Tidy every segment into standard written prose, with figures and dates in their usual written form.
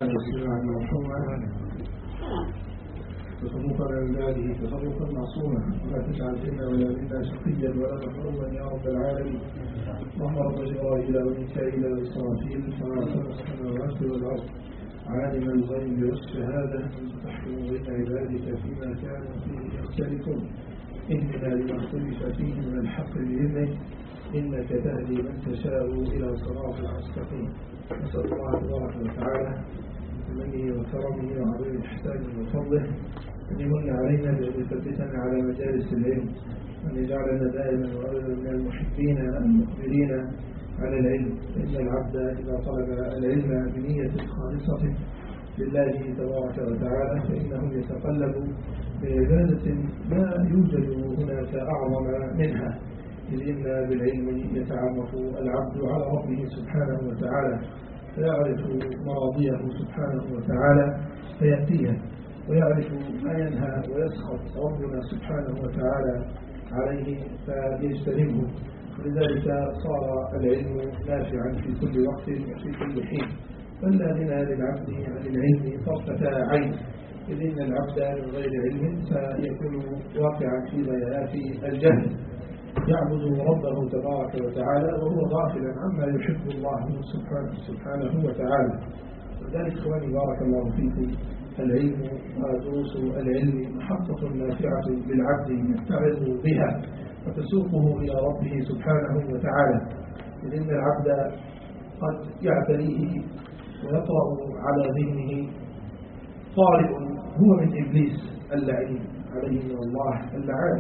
تصرفا عباده تصرفا معصوما ولا تجعل فينا ولا منا شقيا ولا محروما يا رب العالمين. اللهم رب جبرائيل وميكائيل وإسرافيل فاطر السماوات والأرض عالم الغيب والشهادة تحكم بين عبادك فيما كانوا فيه يختلفون إننا لما اختلف فيه من الحق بإذنه إنك تهدي من تشاء إلى صراط مستقيم. نسأل الله تبارك وتعالى بمنه وكرمه وعظيم إحسانه وفضله أن يمن علينا بأن يثبتنا على مجالس العلم وأن يجعلنا دائما وأبدا من المحبين المقبلين على العلم. فإن العبد إذا طلب العلم بنية خالصة لله تبارك وتعالى فإنه يتقلب بعبادة لا يوجد هناك أعظم منها، إذ إن بالعلم يتعرف العبد على ربه سبحانه وتعالى فيعرف مراضيه سبحانه وتعالى فيأتيها، ويعرف ما ينهى ويسخط ربنا سبحانه وتعالى عليه فيجتنبه. ولذلك صار العلم نافعا في كل وقت وفي كل حين، فلا غنى للعبد عن العلم طرفة عين، إذ إن العبد من غير علم سيكون واقعا في ضياءات الجهل يعبد ربه تبارك وتعالى وهو غافلا عما يحب الله سبحانه وتعالى. ولذلك إخواني بارك الله فيكم، العلم ودروس العلم محطة نافعة للعبد يتعظ بها وتسوقه إلى ربه سبحانه وتعالى، إذ إن العبد قد يعتريه ويطرأ على ذهنه طالب هو من إبليس اللعين عليه من الله اللعان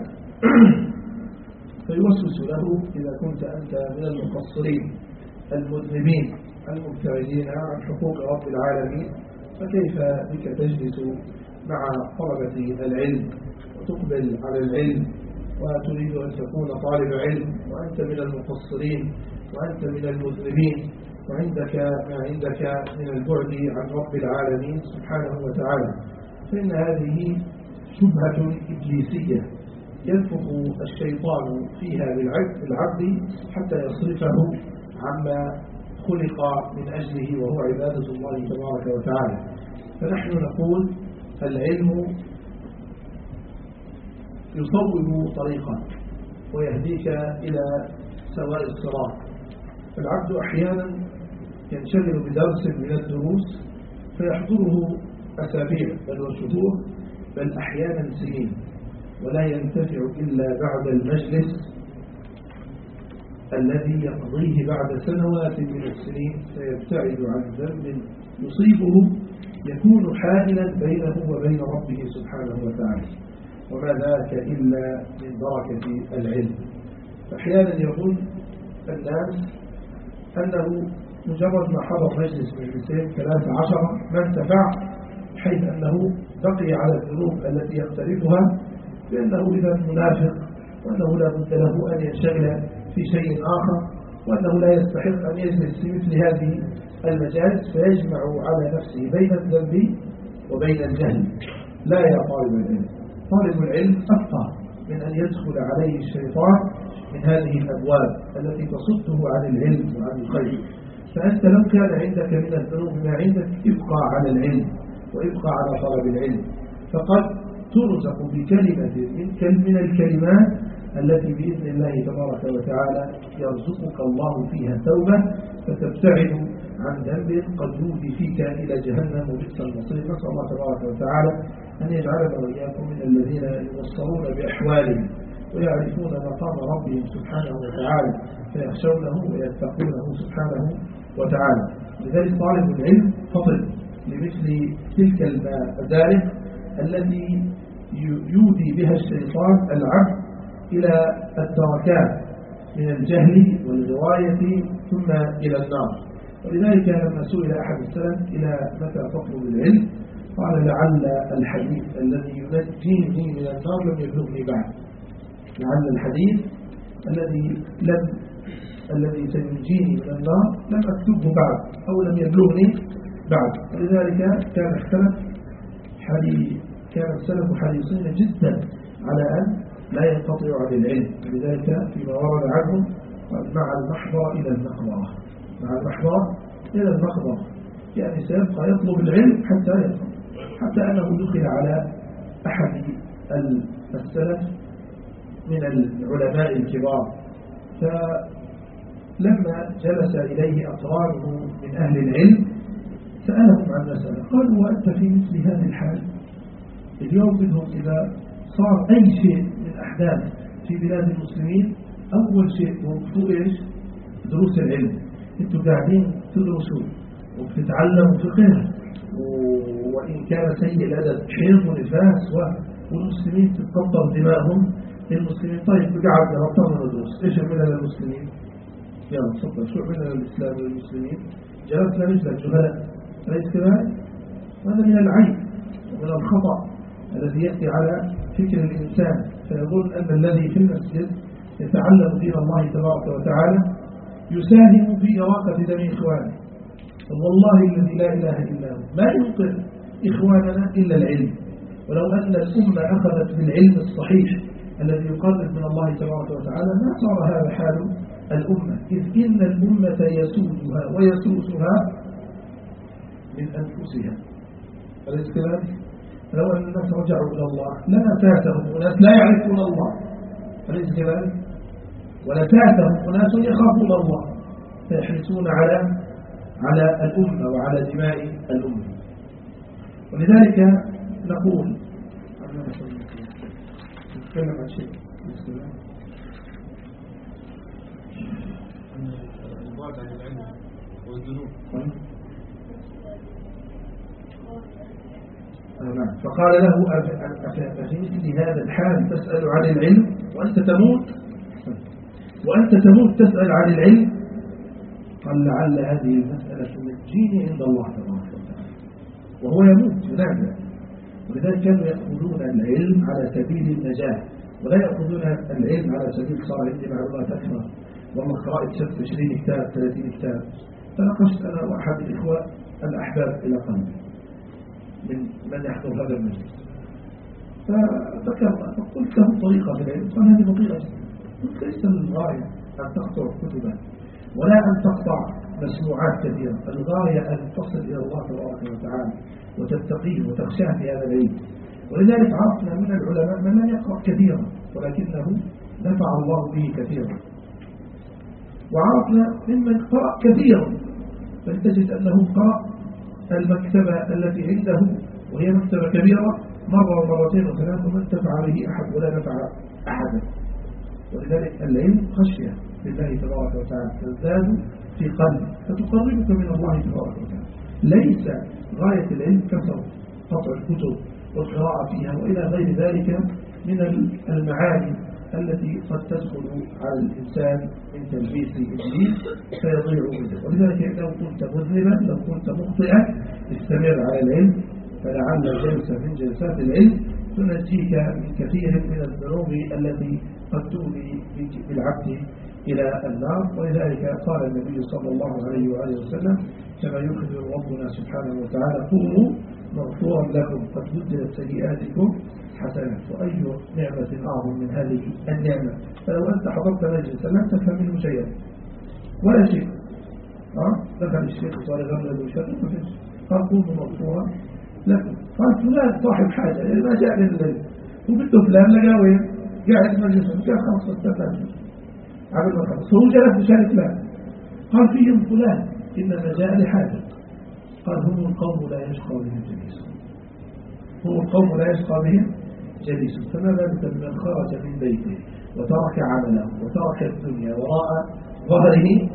فيوسوس له: إذا كنت أنت من المقصرين المذنبين المبتعدين عن حقوق رب العالمين فكيف بك تجلس مع طلبة العلم وتقبل على العلم وتريد أن تكون طالب علم وأنت من المقصرين وأنت من المذنبين وعندك ما عندك من البعد عن رب العالمين سبحانه وتعالى؟ فإن هذه شبهة إبليسية ينفخ الشيطان فيها بالعبد حتى يصرفه عما خلق من أجله وهو عبادة الله تبارك وتعالى. فنحن نقول العلم يصوب طريقا ويهديك إلى سواء الصراط. فالعبد أحيانا ينشغل بدرس من الدروس فيحضره أسابيع بل وشهور بل أحيانا سنين، ولا ينتفع إلا بعد المجلس الذي يقضيه بعد سنوات من السنين، فيبتعد عن ذنب يصيبه يكون حائلا بينه وبين ربه سبحانه وتعالى، وما ذاك إلا من بركة العلم. فأحيانا يظن الناس أنه مجرد ما حضر مجلس مجلسين 13 ما انتفع، حيث أنه بقي على الذنوب التي يقترفها، لأنه إذا منافق وأنه لا بد له أن ينشغل في شيء آخر، وأنه لا يستحق أن يجلس في مثل هذه المجالس فيجمع على نفسه بين الذنب وبين الجهل. لا يا طالب العلم، طالب العلم أفقه من أن يدخل عليه الشيطان من هذه الأبواب التي تصده عن العلم وعن الخير. فأنت لو كان عندك من الذنوب ما عندك ابقى على العلم وابقى على طلب العلم، فقد ترزق بكلمة من الكلمات التي بإذن الله تبارك وتعالى يرزقك الله فيها توبة فتبتعد عن ذنب قد يودي فيك إلى جهنم وبئس المصير. نسأل الله تبارك وتعالى أن يجعلنا وإياكم من الذين يبصرون بأحوالهم ويعرفون مقام ربهم سبحانه وتعالى فيخشونه ويتقونه سبحانه وتعالى. لذلك طالب العلم فطن لمثل تلك المدارك التي يودي بها الشيطان العبد إلى التركات من الجهل والغواية ثم إلى النار. ولذلك لما سئل أحد السلف: إلى متى تطلب العلم؟ قال: لعل الحديث الذي ينجيني من النار لم يبلغني بعد. لعل الحديث الذي سينجيني من النار لم أكتبه بعد أو لم يبلغني بعد. ولذلك كان السلف حريصين جدا على أن لا ينقطع عن العلم. لذلك فيما ورد عنهم: مع المحضر إلى المقبرة، مع المحضر إلى المقبرة. يعني سيبقى يطلب العلم حتى يطلب، حتى أنه دخل على أحد السلف من العلماء الكبار، فلما جلس إليه أقرانه من أهل العلم سألهم عن مسألة، قالوا: وأنت في مثل هذه الحال اليوم بدهم إذا صار أي شيء من أحداث في بلاد المسلمين أول شيء وقفوا إيش؟ دروس العلم. أنتوا قاعدين تدرسوا وبتتعلموا فقه، وإن كان سيء الأدب حيض ونفاس والمسلمين تتقطر دماءهم المسلمين. طيب قاعد غطانا ندرس، إيش عملنا للمسلمين؟ يلا تفضل، شو عملنا للإسلام والمسلمين؟ جلسنا مثل جهلاء، أليس كذلك؟ هذا من العيب ومن الخطأ الذي يأتي على فكر الإنسان، فيظن أن الذي في المسجد يتعلم دين الله تبارك وتعالى يساهم في إراقة دم إخوانه. والله الذي لا إله إلا هو ما ينقذ إخواننا إلا العلم. ولو أن الأمة أخذت بالعلم الصحيح الذي يقرب من الله تبارك وتعالى ما صار هذا حال الأمة، إذ إن الأمة يسودها ويسوسها من أنفسها. أليس كذلك؟ لو أن الناس رجعوا إلى الله لنتاتهم أناس لا يعرفون الله، أليس كذلك؟ ولتاتهم أناس يخافون الله فيحرصون على الأمة وعلى دماء الأمة. ولذلك نقول نتكلم عن شيء البعد عن العلم والذنوب. نعم. فقال له: أفي مثل هذا الحال تسأل عن العلم وأنت تموت تسأل عن العلم؟ قال: لعل هذه المسألة تنجيني عند الله تبارك وتعالى. وهو يموت ينادى. ولذلك كانوا يأخذون العلم على سبيل النجاة، ولا يأخذون العلم على سبيل صار عندي معلومات أكثر، والله قرأت 20 كتاب 30 كتاب. فناقشت أنا وأحد الإخوة الأحباب إلى قلبي من يحضر هذا المجلس، فذكرنا فقلت له طريقة في العلم، قال: هذه بطيئة جدا، ليس الغاية أن تقطع كتبا ولا أن تقطع مسموعات كثيرة، الغاية أن تصل إلى الله تبارك وتعالى وتتقيه وتخشاه في هذا العلم. ولذلك عرفنا من العلماء من لم يقرأ كثيرا ولكنه نفع الله به كثيرا، وعرفنا ممن قرأ كثيرا فتجد أنه قرأ المكتبة التي عنده وهي مكتبة كبيرة مرة ومرتين وثلاث وما انتفع به أحد ولا نفع أحدا. ولذلك العلم خشية لله تبارك وتعالى تزداد في قلبك فتقربك من الله تبارك وتعالى. ليس غاية العلم كثرة قطع الكتب والقراءة فيها وإلى غير ذلك من المعاني التي قد تدخل على الإنسان من تلبيس إبليس فيضيع منه. ولذلك لو كنت مذنبا لو كنت مخطئا استمر على العلم، فلعل جلسة من جلسات العلم تنجيك من كثير من الذنوب التي قد تؤذي بالعبد إلى النار. ولذلك قال النبي صلى الله عليه وآله وسلم كما يخبر ربنا سبحانه وتعالى: قولوا مغفورا لكم قد بدلت سيئاتكم حسنات. وأي نعمة أعظم من هذه النعمة؟ فلو أنت حضرت مجلسا لم تفهم منه شيئا ولا شيء، دخل الشيخ وصار يغلب وشر ما فيش، قال: قولوا مغفورا لكم. قال: فلان صاحب حاجة ما جاء للذي وبده فلان لقاه وين؟ قاعد مجلسا كان 15 عمل ما خلص، هو جلس مشان فلان. قال: فيهم فلان إنما جاء لحاجة. قال: هم القوم لا يشقى بهم جليسهم، هم القوم لا يشقى بهم جليسهم. فما بالك من خرج من بيته وترك عمله وترك الدنيا وراء ظهره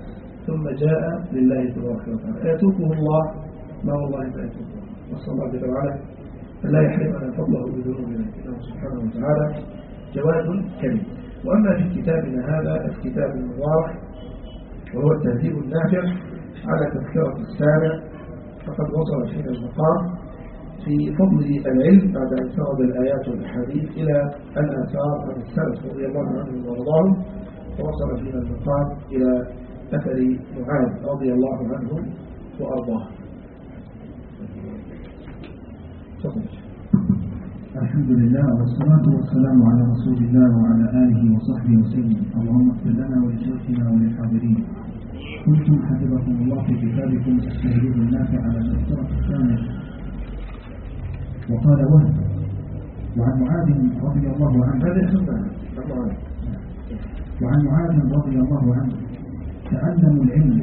ثم جاء لله تبارك وتعالى. يتوكه الله؟ ما والله ما يتوكه. نسأل الله جل وعلا أن لا يحرمنا فضله بذنوبنا، إنه سبحانه وتعالى جواد كريم. وأما في كتابنا هذا الكتاب المبارك وهو التهذيب النافع على تذكرة السامع، فقد وصل فينا المقام في فضل العلم بعد أن سرد الآيات والأحاديث إلى الآثار عن السلف رضي الله عنهم وارضاهم، ووصل فينا المقام إلى أثر معاذ رضي الله عنه وأرضاه. الحمد لله والصلاة والسلام على رسول الله وعلى آله وصحبه وسلم. اللهم اغفر لنا ولشيخنا وللحاضرين. كنتم حفظكم الله في كتابكم تستهدون الناس على المسطرة الثانية. وقال وهب وعن معاذ رضي الله عنه وعن معاذ رضي الله عنه تعلموا العلم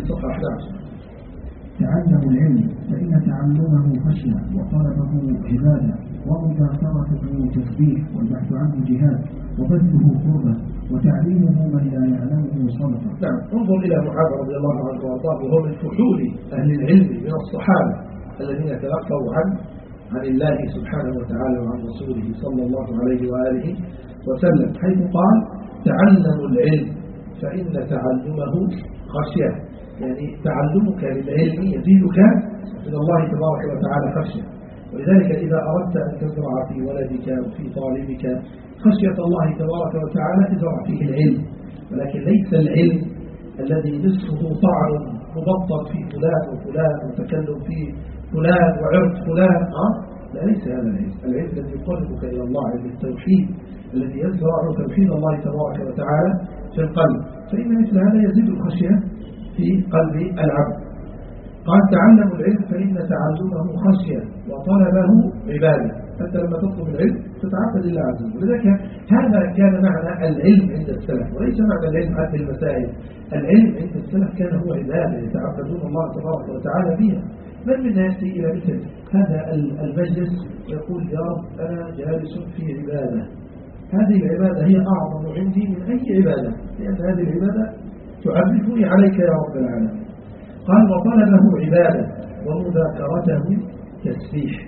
فإن تعلمه خشية وطلبه عبادة ومذاكرته تسبيح والبحث عنه جهاد وبذله قربة وتعليمه من لا يعلمه صدقة. نعم، انظر إلى معاذ رضي الله عنه وارضاه وهو من فحول أهل العلم من الصحابة الذين تلقوا عن الله سبحانه وتعالى وعن رسوله صلى الله عليه وآله وسلم، حيث قال تعلموا العلم فإن تعلمه خشية، يعني تعلمك للعلم يزيدك من الله تبارك وتعالى خشية. ولذلك إذا أردت أن تزرع في ولدك وفي طالبك خشية الله تبارك وتعالى تزرع فيه العلم، ولكن ليس العلم الذي نصفه طعن مبطل في فلان وفلان وتكلم في فلان وعرض فلان، لا، ليس هذا العلم. العلم الذي يقربك إلى الله، علم التوحيد الذي يزرع توحيد الله تبارك وتعالى في القلب، فإن مثل هذا يزيد الخشية في قلب العبد. قال تعلموا العلم فإن تعلمه خشية وطلبه عبادة. أنت لما تطلب العلم تتعبد لله عز وجل. ولذلك هذا كان معنى العلم عند السلف، وليس معنى العلم عند المسائل. العلم عند السلف كان هو عبادة يتعبدون الله تبارك وتعالى بها. من منا يأتي إلى مثل هذا المجلس يقول يا رب أنا جالس في عبادة، هذه العبادة هي أعظم عندي من أي عبادة، لأن هذه العبادة تعرفني عليك يا رب العالمين. قال وطلبه عبادة ومذاكرته تسبيح،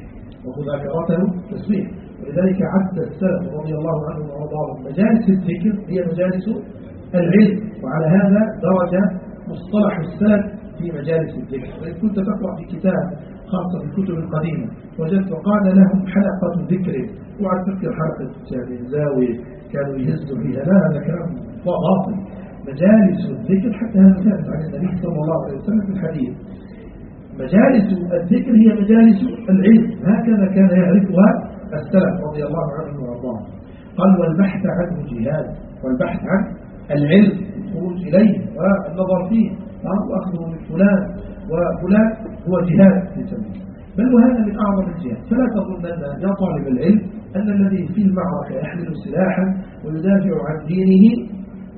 ولذلك عد السلف رضي الله عنهم وارضاهم مجالس الذكر هي مجالس العلم، وعلى هذا درج مصطلح السلف في مجالس الذكر. وإن كنت تقرأ في كتاب خاصة في الكتب القديمة وجدت وقال لهم حلقة ذكر، وعلى تذكر حلقة زاوية كانوا يهزوا فيها، لا، هذا كلام باطل. مجالس الذكر حتى هذا ثابت عن النبي صلى الله عليه وسلم في الحديث. مجالس الذكر هي مجالس العلم، هكذا كان يعرفها السلف رضي الله عنهم وارضاهم. قال والبحث عنه جهاد، والبحث عن العلم الخروج إليه والنظر فيه وأخذه من فلان وفلان هو جهاد في سبيله، بل وهذا من أعظم الجهاد. فلا تظنن يا طالب العلم أن الذي في المعركة يحمل سلاحا ويدافع عن دينه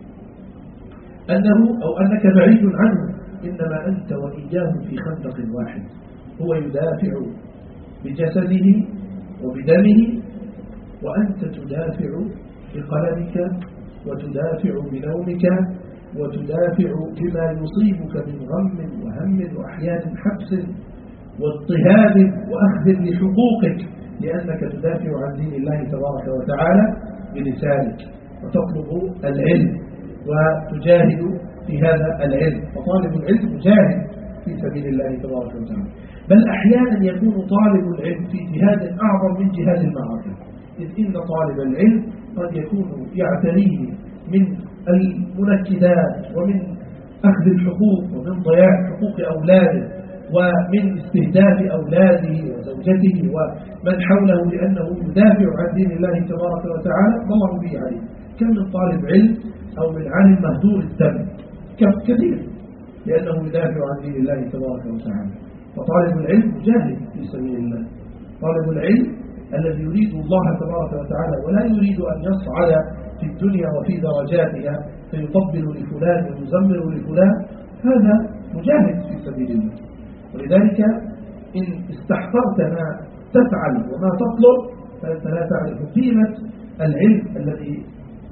أنك بعيد عنه، إنما أنت وإياه في خندق واحد. هو يدافع بجسده وبدمه، وأنت تدافع بقلمك وتدافع بنومك وتدافع بما يصيبك من غم وهم وأحيان حبس واضطهاد وأخذ لحقوقك، لأنك تدافع عن دين الله تبارك وتعالى بلسانك وتطلب العلم وتجاهد في هذا العلم. فطالب العلم مجاهد في سبيل الله تبارك وتعالى، بل أحيانا يكون طالب العلم في جهاد أعظم من جهاد المعركة، إذ إن طالب العلم قد يكون يعتريه من المنكدات ومن أخذ الحقوق ومن ضياع حقوق أولاده ومن استهداف أولاده وزوجته ومن حوله، لأنه يدافع عن دين الله تبارك وتعالى ضمر به عليه. كم من طالب علم أو من عالم مهدور الدم كثير، لأنه يدافع عن دين الله تبارك وتعالى. فطالب العلم مجاهد في سبيل الله، طالب العلم الذي يريد الله تبارك وتعالى ولا يريد أن يصعد في الدنيا وفي درجاتها فيطبل لفلان ويزمر لفلان، هذا مجاهد في سبيل الله. ولذلك إن استحقرت ما تفعل وما تطلب فأنت لا تعرف قيمة العلم الذي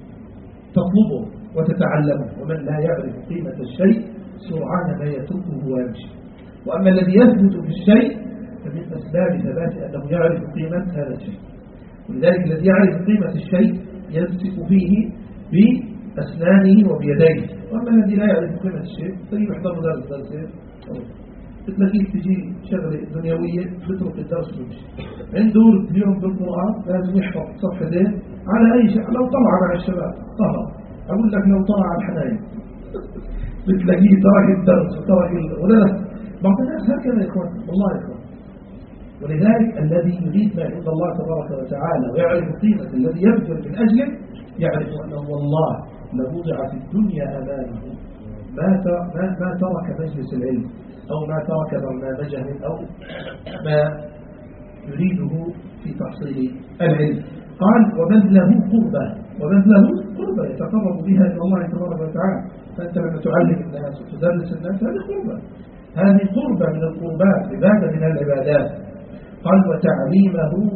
تطلبه وتتعلمه. ومن لا يعرف قيمة الشيء سرعان ما يتركه ويمشي. وأما الذي يثبت في الشيء فمن أسباب ثبات أنه يعرف قيمة هذا الشيء. ولذلك الذي يعرف قيمة الشيء يمسك فيه بأسنانه وبيديه. وأما الذي لا يعرف قيمة الشيء فليه يحضر درسين، بتلاقيه تجي شغلة دنيوية بترك الدرس ويمشي. عنده اليوم بالقرآن لازم يحفظ صفحتين على أي شيء. لو طلع مع الشباب طهر، أقول لك لو طلع على الحناية بتلاقيه ترك الدرس وترك ولا بعض الناس هكذا يا إخوان، والله يا إخوان. ولذلك الذي يريد ما عند الله تبارك وتعالى ويعرف قيمة الذي يبذل من أجله يعرف أنه والله لوضع في الدنيا أمامه ما ترك مجلس العلم أو ما ترك برنامجه أو ما يريده في تحصيل العلم. قال وبذله قربة يتقرب بها إلى الله تبارك وتعالى. فأنت لما تعلم الناس وتدرس الناس هذه قربة من القربات، عبادة من العبادات. قال وتعليمه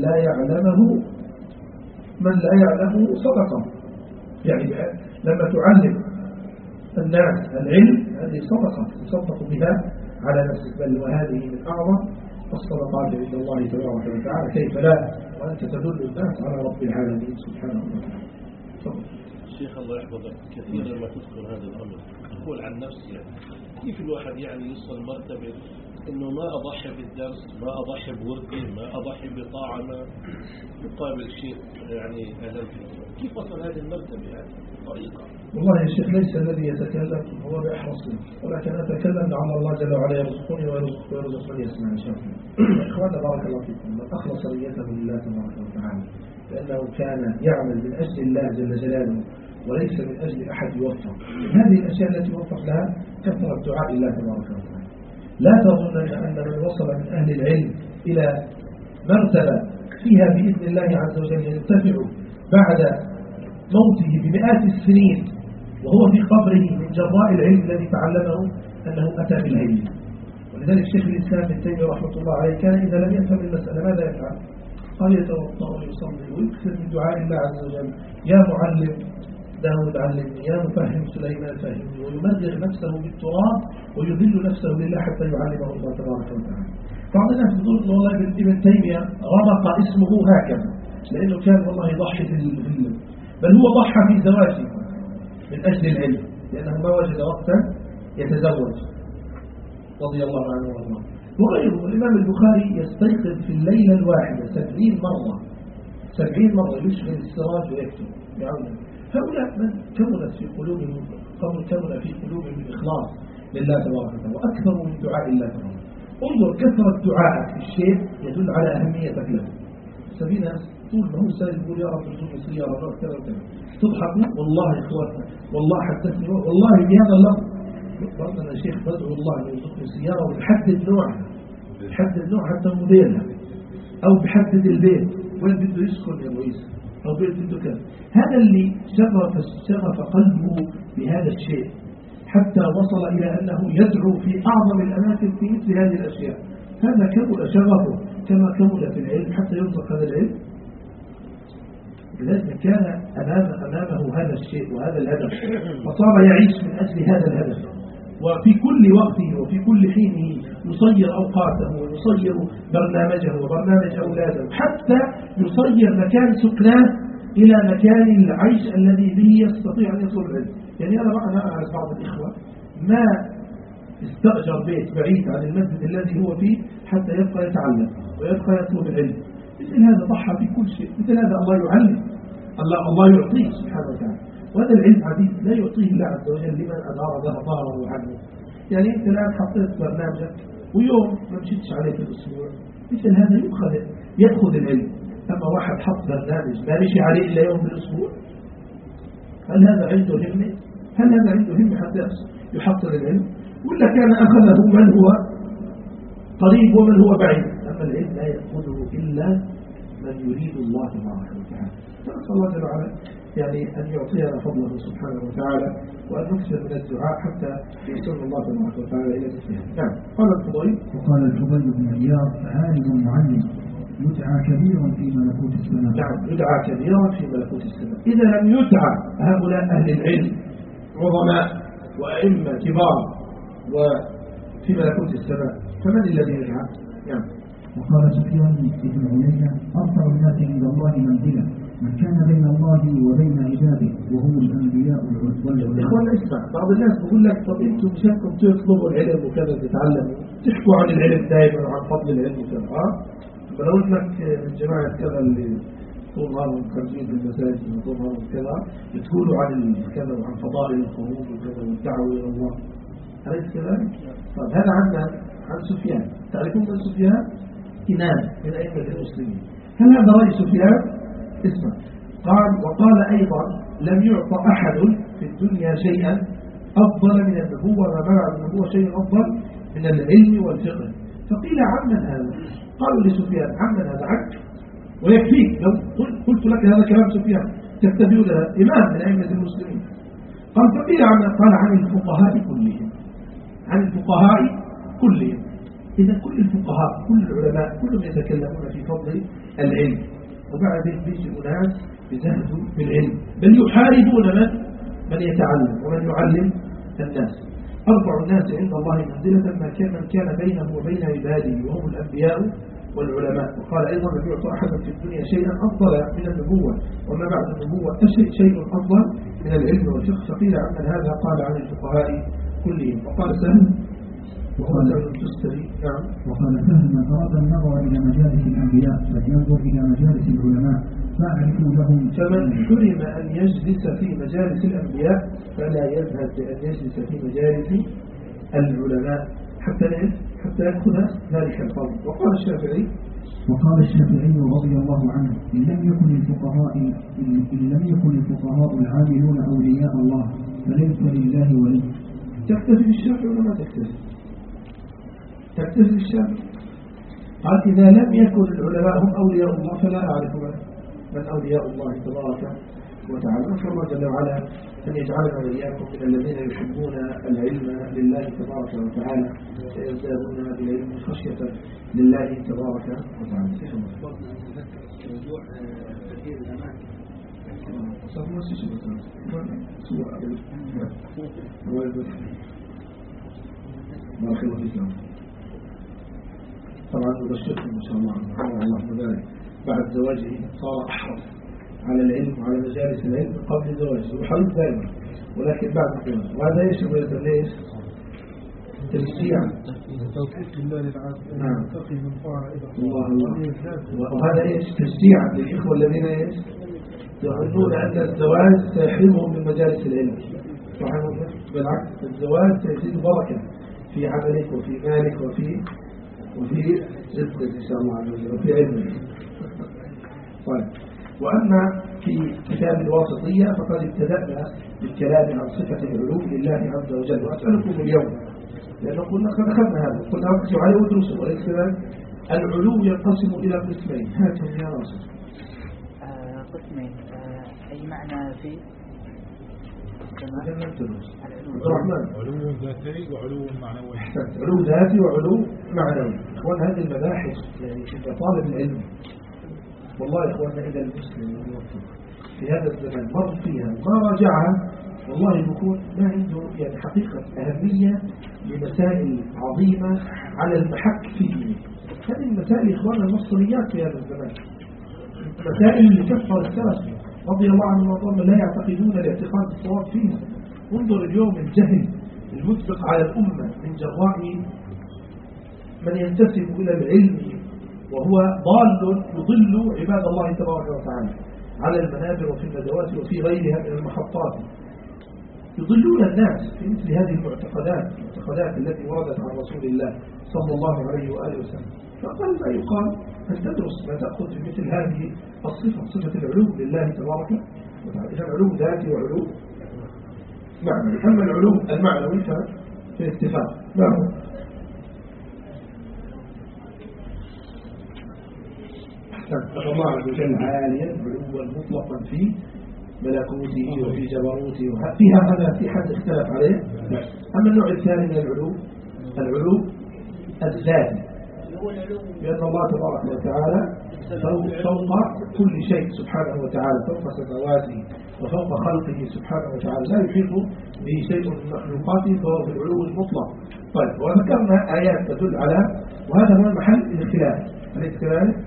من لا يعلمه صدقة، يعني لما تعلم الناس العلم هذه صدقة تصدق بها على نفسك، بل وهذه من أعظم الصدقات عند الله تبارك وتعالى، كيف لا وأنت تدل الناس على رب العالمين سبحانه وتعالى. الشيخ الله يحفظك، كثيرا ما تذكر هذا الأمر، أقول عن نفسي يعني كيف الواحد يعني يوصل مرتبة إنه ما أضحي بالدرس، ما أضحي بوردي، ما أضحي بطاعة، ما يقابل شيء يعني أهلا فيه، كيف وصل هذه المرتبة يعني طريقة؟ والله يا شيخ ليس الذي يتكلم هو بأحرص منه، ولكن أتكلم لعل الله جل وعلا يرزقني ويرزق من يسمع إن شاء الله. إخوانا بارك الله فيكم، من أخلص نيته لله تبارك وتعالى لأنه كان يعمل من أجل الله جل جلاله وليس من أجل أحد يوفق. هذه الأشياء التي يوفق لها كثرة دعاء الله تبارك وتعالى. لا تظن أن من وصل من أهل العلم إلى مرتبة فيها بإذن الله عز وجل ينتفع بعد موته بمئات السنين وهو في قبره من جراء العلم الذي تعلمه أنه أتى بالعلم. ولذلك شيخ الإسلام ابن تيمية رحمة الله عليه كان إذا لم يفهم المسألة ماذا يفعل؟ قال يتوضأ ويصلي ويكثر من دعاء الله عز وجل: يا معلم داود علمني، يا مفهم سليمان فهمني، ويمرغ نفسه بالتراب ويذل نفسه لله حتى يعلمه الله تبارك وتعالى. بعض الناس يقول إن والله ابن تيمية رمق اسمه هكذا لأنه كان والله يضحي في العلم، بل هو ضحى في زواجه من أجل العلم لأنه ما وجد وقتا يتزوج رضي الله عنه وارضاه. وغيره الإمام البخاري يستيقظ في الليلة الواحدة 70 مرة يشغل السراج ويكتب بعونه. هؤلاء من كمل في قلوبهم الإخلاص لله تبارك وتعالى وأكثر من دعاء الله تبارك. انظر كثرة دعائك في الشيء يدل على أهميتك له. سبيل ناس طول ما هو سائل يقول يا رب ارزقني سرية رب كذا وكذا، تضحكوا والله إخواتنا والله حدثني والله بهذا اللفظ ربنا يا شيخ بدعو الله أن يرزقني سيارة وبحدد نوعها، بحدد نوع حتى موديلها، أو بحدد البيت وين بده يسكن يا رئيس، أو بيت بده كذا. هذا اللي شغف قلبه بهذا الشيء حتى وصل إلى أنه يدعو في أعظم الأماكن في مثل هذه الأشياء. هذا كمل شغفه كما كمل في العلم حتى يرزق هذا العلم. لذلك كان أمامه هذا الشيء وهذا الهدف، فصار يعيش من أجل هذا الهدف، وفي كل وقته وفي كل حينه يصير أوقاته ويصير برنامجه وبرنامج أولاده حتى يصير مكان سكناه إلى مكان العيش الذي به يستطيع أن يصل العلم. يعني أنا أعرف بعض الإخوة ما استأجر بيت بعيد عن المسجد الذي هو فيه حتى يبقى يتعلم ويبقى يطلب العلم. مثل هذا ضحى في كل شيء، مثل هذا الله يعلم، الله يعطيه سبحانه وتعالى. وهذا العلم عزيز لا يعطيه الله عز وجل لمن أدار ظهره عنه. يعني أنت الآن حطيت برنامجك ويوم ما مشيتش عليه في الأسبوع، مثل هذا يأخذ العلم. أما واحد حط برنامج ما مشي عليه إلا يوم بالأسبوع، هل هذا عنده همة؟ هل هذا عنده همة حتى يحصل العلم؟ ولا كان أخذه من هو قريب ومن هو بعيد؟ أما العلم لا يأخذه إلا من يريد الله تبارك وتعالى. فنسأل الله جل وعلا يعني أن يعطينا فضله سبحانه وتعالى وأن نكثر من الدعاء حتى يوصل الله تبارك وتعالى إلى مثلها. نعم. قال الفضيل بن عياض: عالم معلم يدعى كبيرا في ملكوت السماء. نعم، يدعى كبيرا في ملكوت السماء. إذا لم يدعى هؤلاء أهل العلم عظماء وأئمة كبار وفي ملكوت السماء فمن الذي يدعى؟ نعم. وقال سفيان بن عيينة: أرفع الناس عند الله منزلة من كان بين الله وبين عباده وهم الأنبياء والعلماء. إخوانا اسمع، بعض الناس بيقول لك طب أنتم مشانكم تطلبوا العلم وكذا تتعلموا تحكوا عن العلم دائما وعن فضل العلم وكذا. فلو لك من جماعة كذا اللي طول نهارهم خارجين في المساجد وطول نهارهم كذا بتقولوا عن كذا وعن فضائل الخروج وكذا والدعوة إلى الله، أليس كذلك؟ طب هذا عن سفيان. تعرفون من سفيان؟ إمام من أئمة المسلمين. هل هذا رأي سفيان؟ اسمع، قال وقال أيضا: لم يعطى أحد في الدنيا شيئا أفضل من النبوة، ما بعد النبوة شيء أفضل من العلم والفقه. فقيل عمن هذا؟ قالوا لسفيان عمن هذا عنك ويكفيك لو قلت لك هذا كلام سفيان تتبعوا لها إمام من أئمة المسلمين. قال فقيل عمن؟ قال عن الفقهاء كلهم، عن الفقهاء كلهم. إذا كل الفقهاء كل العلماء كلهم يتكلمون في فضل العلم، وبعد بيجي أناس بزهدوا بالعلم بل يحاربون من يتعلم ومن يعلم الناس. أربع الناس عند الله منزلة من كان بينه وبين عباده وهم الأنبياء والعلماء. وقال أيضا لم يعطى أحد في الدنيا شيئا أفضل من النبوة، وما بعد النبوة شيء أفضل من العلم والفقه. فقيل عمن هذا؟ قال عن الفقهاء كلهم. وقال سهل وقال التستري نعم. وقال سهل من أراد النظر إلى مجالس الأنبياء فلينظر إلى مجالس العلماء فأعرفوا لهم. فمن حرم أن يجلس في مجالس الأنبياء فلا يذهب بأن يجلس في مجالس العلماء حتى يأخذ ذلك الفضل. وقال الشافعي رضي الله عنه إن لم يكن الفقهاء العاملون أولياء الله فليس لله ولي. تكتفي بالشافعي ولا ما تكتفي؟ تكتفي بالشافعي. قال إذا لم يكن العلماء هم أولياء الله فلا أعرف من أولياء الله تبارك وتعالى. نسأل الله جل وعلا أن يجعلنا وإياكم من الذين يحبون العلم لله تبارك وتعالى ويزدادون بالعلم خشية لله تبارك وتعالى. موضوع تغيير الأمان بارك الله فيكم. طبعا نبشركم إن شاء الله اللهم بارك بعد زواجه صار أحرص على العلم وعلى مجالس العلم قبل زواجه وحريص دائما، ولكن بعد الزواج. وهذا يشبه ليش؟ تشجيعا توفيق الله للعبد. نعم. تقي من فارع الله. وهذا ايش؟ تشجيعا للإخوة الذين ايش؟ يظنون أن الزواج سيحرمهم من مجالس العلم. بالعكس الزواج سيزيد بركة في عملك وفي مالك وفي رزقك إن شاء الله عز وجل وفي علمك. طيب. وأما في كتاب الواسطية فقد ابتدأنا بالكلام عن صفة العلو لله عز وجل. وأسألكم اليوم لأنه قلنا قد أخذنا هذا قلنا أركزوا عليه ودرسوا وليس كذلك. العلو ينقسم إلى قسمين. هاتهم يا راسل. قسمين. أي معنى في الرحمن؟ علو ذاتي وعلو معنوي. علو ذاتي وعلو معنوي. إخوان هذه المباحث يعني إذا طالب العلم والله إخواننا إذا المسلم الموفق في هذا الزمان مر فيها ما راجعها والله يكون ما عنده يعني حقيقة أهمية لمسائل عظيمة على المحك في دينه. هذه المسائل إخواننا المصريات في هذا الزمان، مسائل اللي كفر السلف رضي الله عنهم وارضاهم لا يعتقدون الاعتقاد الصواب فيها. انظر اليوم الجهل المسبق على الأمة من جراء من ينتسب إلى العلم وهو ضال يضل عباد الله تبارك وتعالى على المنابر وفي الندوات وفي غيرها من المحطات. يضلون الناس في مثل هذه المعتقدات التي وردت عن رسول الله صلى الله عليه وآله وسلم. فقال ما يقال أن تدرس ما تأخذ في مثل هذه الصفة، صفة العلو لله تبارك وتعالى. إذا العلو ذاتي وعلو معنوي. أما العلو المعنوي في اتفاق ما هو؟ أحسن. الله عز وجل عاليا علوا مطلقا في ملكوته وفي جبروته فيها هذا في حد اختلف عليه. أما النوع الثاني من العلو الذاتي لأن الله تبارك وتعالى فوق كل شيء سبحانه وتعالى، فوق سماواته وفوق خلقه سبحانه وتعالى لا يحيط به شيء من مخلوقاته فهو في العلو المطلق. طيب وذكرنا آيات تدل على وهذا هو محل الاختلاف. أليس كذلك؟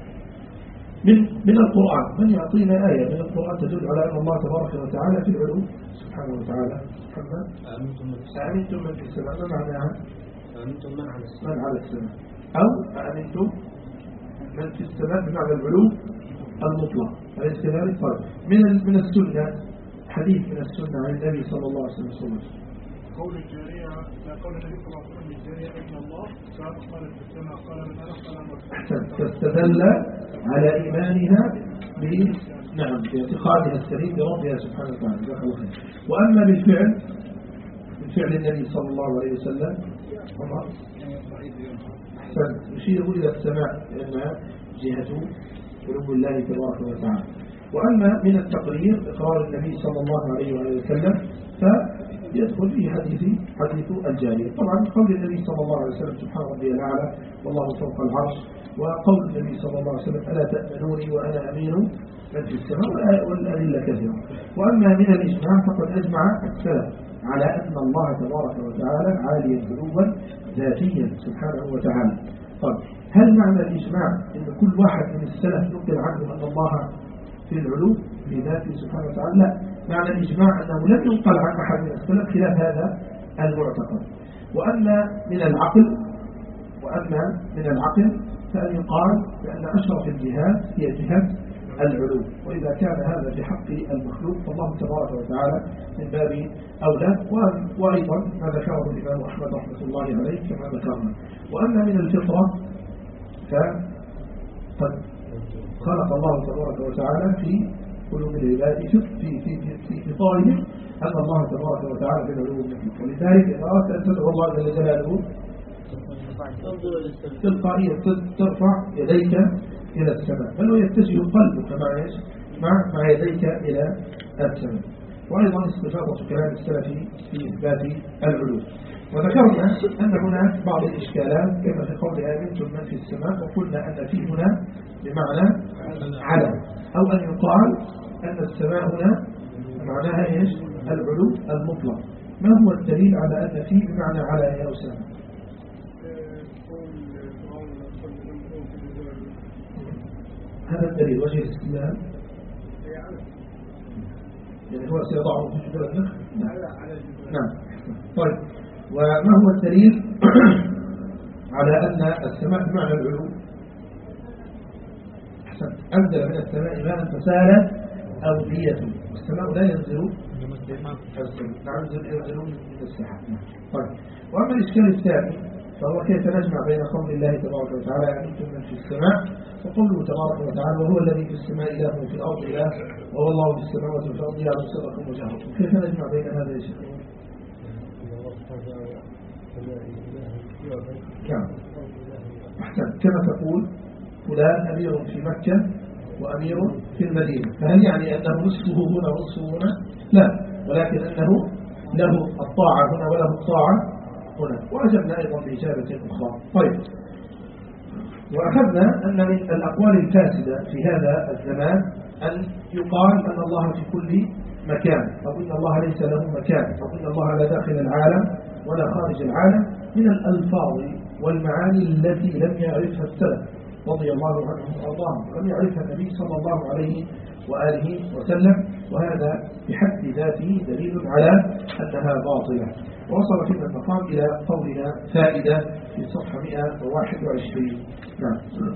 من القرآن من يعطينا آية من القرآن تدل على أن الله تبارك وتعالى في العلو سبحانه وتعالى. محمد أأمنتم من في السماء ما معناها؟ أأمنتم من على السماء أو أأمنتم من في السماء بمعنى العلو المطلق. أليس كذلك؟ طيب من السنة حديث من السنة عن النبي صلى الله عليه وسلم قول الجارية قول النبي صلى الله عليه وسلم للجارية إن الله سواء قالت في السماء قال من أنا قال أحسن. فاستدل على إيمانها باعتقادها السليم بربها سبحانه وتعالى. وأما بالفعل فعل النبي صلى الله عليه وسلم. أحسن. يشير إلى السماء لأنها جهة علو الله تبارك وتعالى. وأما من التقرير إقرار النبي صلى الله عليه وسلم فيدخل في حديث الجارية. طبعا قول النبي صلى الله عليه وسلم سبحان ربي الأعلى والله فوق العرش، وقول النبي صلى الله عليه وسلم ألا تأمنوني وأنا أمين من في السماء، والأدلة كثيرة. وأما من الإجماع فقد أجمع السلف على أن الله تبارك وتعالى عاليا علوا ذاتيا سبحانه وتعالى. طيب هل معنى الإجماع أن كل واحد من السلف نقل عنه أن الله في العلو في ذاته سبحانه وتعالى؟ لا، معنى الإجماع أنه لم ينقل عن أحد من السلف خلاف هذا المعتقد. وأما من العقل فأن يقال بأن أشرف الجهات هي جهة العلو، وإذا كان هذا في حق المخلوق فالله تبارك وتعالى من باب أولى. وأيضا ما ذكره الإمام أحمد رحمة الله عليه كما ذكرنا. وأما من الفطرة فقد خلق الله تبارك وتعالى في قلوب العباد في فطارهم أن الله تبارك وتعالى في العلو والملك. ولذلك إذا أردت أن تدعو الله جل جلاله تلقائيا ترفع يديك إلى السماء، بل يتجه قلبك مع يديك إلى السماء. وأيضا استفادة كلام السلف في إثبات العلو. وذكرنا أن هناك بعض الإشكالات كما في قول آمنتم من في السماء، وقلنا أن في هنا بمعنى على، أو أن يقال أن السماء هنا معناها إيش؟ العلو المطلق. ما هو الدليل على أن في بمعنى على يا أسامة؟ هذا الدليل وجه الاستدلال يعني هو سيضعه في جدول النخل؟ نعم. طيب وما هو الدليل على أن السماء بمعنى العلو؟ أحسن. أنزل من السماء ماء فسالت أودية، والسماء لا ينزل ينزل من السحاب. طيب وأما الإشكال الثاني فهو كيف نجمع بين قول الله تبارك وتعالى أنتم من في السماء وقوله تبارك وتعالى وهو الذي في السماء إله وفي الأرض إله وهو الله في السماوات وفي الأرض يعلم سركم وجهركم. كيف نجمع بين هذا يا شيخ؟ كم؟ أحسن. كما تقول فلان أمير في مكة وأمير في المدينة، فهل يعني أنه نصفه هنا ونصفه هنا؟ لا، ولكن أنه له الطاعة هنا وله الطاعة هنا. وأجبنا أيضا بإجابة أخرى. طيب وأخذنا أن من الأقوال الفاسدة في هذا الزمان أن يقال أن الله في كل مكان، أو أن الله ليس له مكان، أو أن الله لا داخل العالم ولا خارج العالم، من الألفاظ والمعاني التي لم يعرفها السلف رضي الله عنهم وأرضاهم، لم يعرفها النبي صلى الله عليه وآله وسلم، وهذا بحد ذاته دليل على أنها باطلة. ووصل فينا المقام إلى قولنا فائدة في صفحة 121. نعم.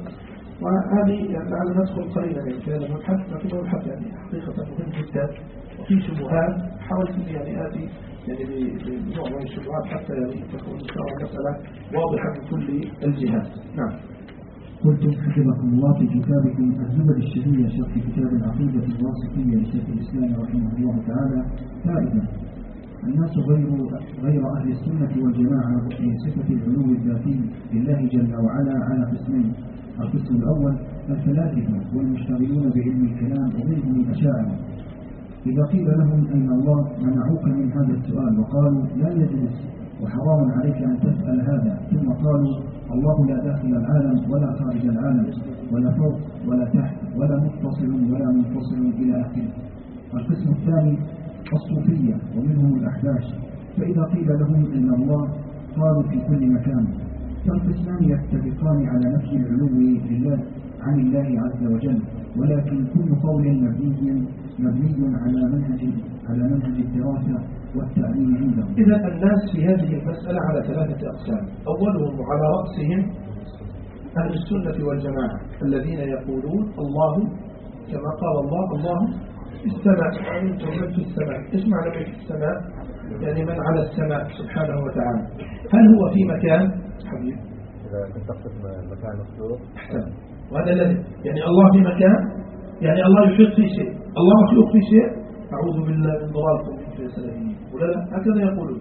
وهذه يعني لعل ندخل قليلا في هذا المبحث، لكنه البحث يعني حقيقة مهم جدا وفي شبهات حاولت يعني آتي يعني بنوع من الشبهات حتى يعني تكون إن شاء الله مسألة واضحة من كل الجهات. نعم. قلتم حفظكم الله في كتابكم الزبد الشهية شرح كتاب العقيدة الواسطية لشيخ الإسلام رحمه الله تعالى فائدة: الناس غير أهل السنة والجماعة في صفة العلو الذاتي لله جل وعلا على قسمين: القسم الأول الفلاسفة والمشتغلون بعلم الكلام ومنهم الأشاعرة، إذا قيل لهم أين الله منعوك من هذا السؤال وقالوا لا يجلس وحرام عليك أن تسأل هذا، ثم قالوا الله لا داخل العالم ولا خارج العالم ولا فوق ولا تحت ولا متصل ولا منفصل إلى آخره. القسم الثاني الصوفية ومنهم الأحباش، فإذا قيل لهم إن الله قالوا في كل مكان. فالقسمان يتفقان على نفي العلو لله عن الله عز وجل، ولكن كل قول مبني على منهج الدراسة والتعليم عندهم. إذا الناس في هذه المسألة على ثلاثة أقسام: أولهم على رأسهم أهل السنة والجماعة الذين يقولون الله كما قال الله في السماء، أنتم من في السماء. إيش معنى من في السماء؟ يعني من على السماء سبحانه وتعالى. هل هو في مكان حبيب؟ إذا تستقصد مكان مخلوق. أحسن. وهذا الذي يعني الله في مكان، يعني الله يحيط في شيء، الله مخلوق في شيء. أعوذ بالله من ضلالكم في سلامين، ولا لا؟ هكذا يقولون.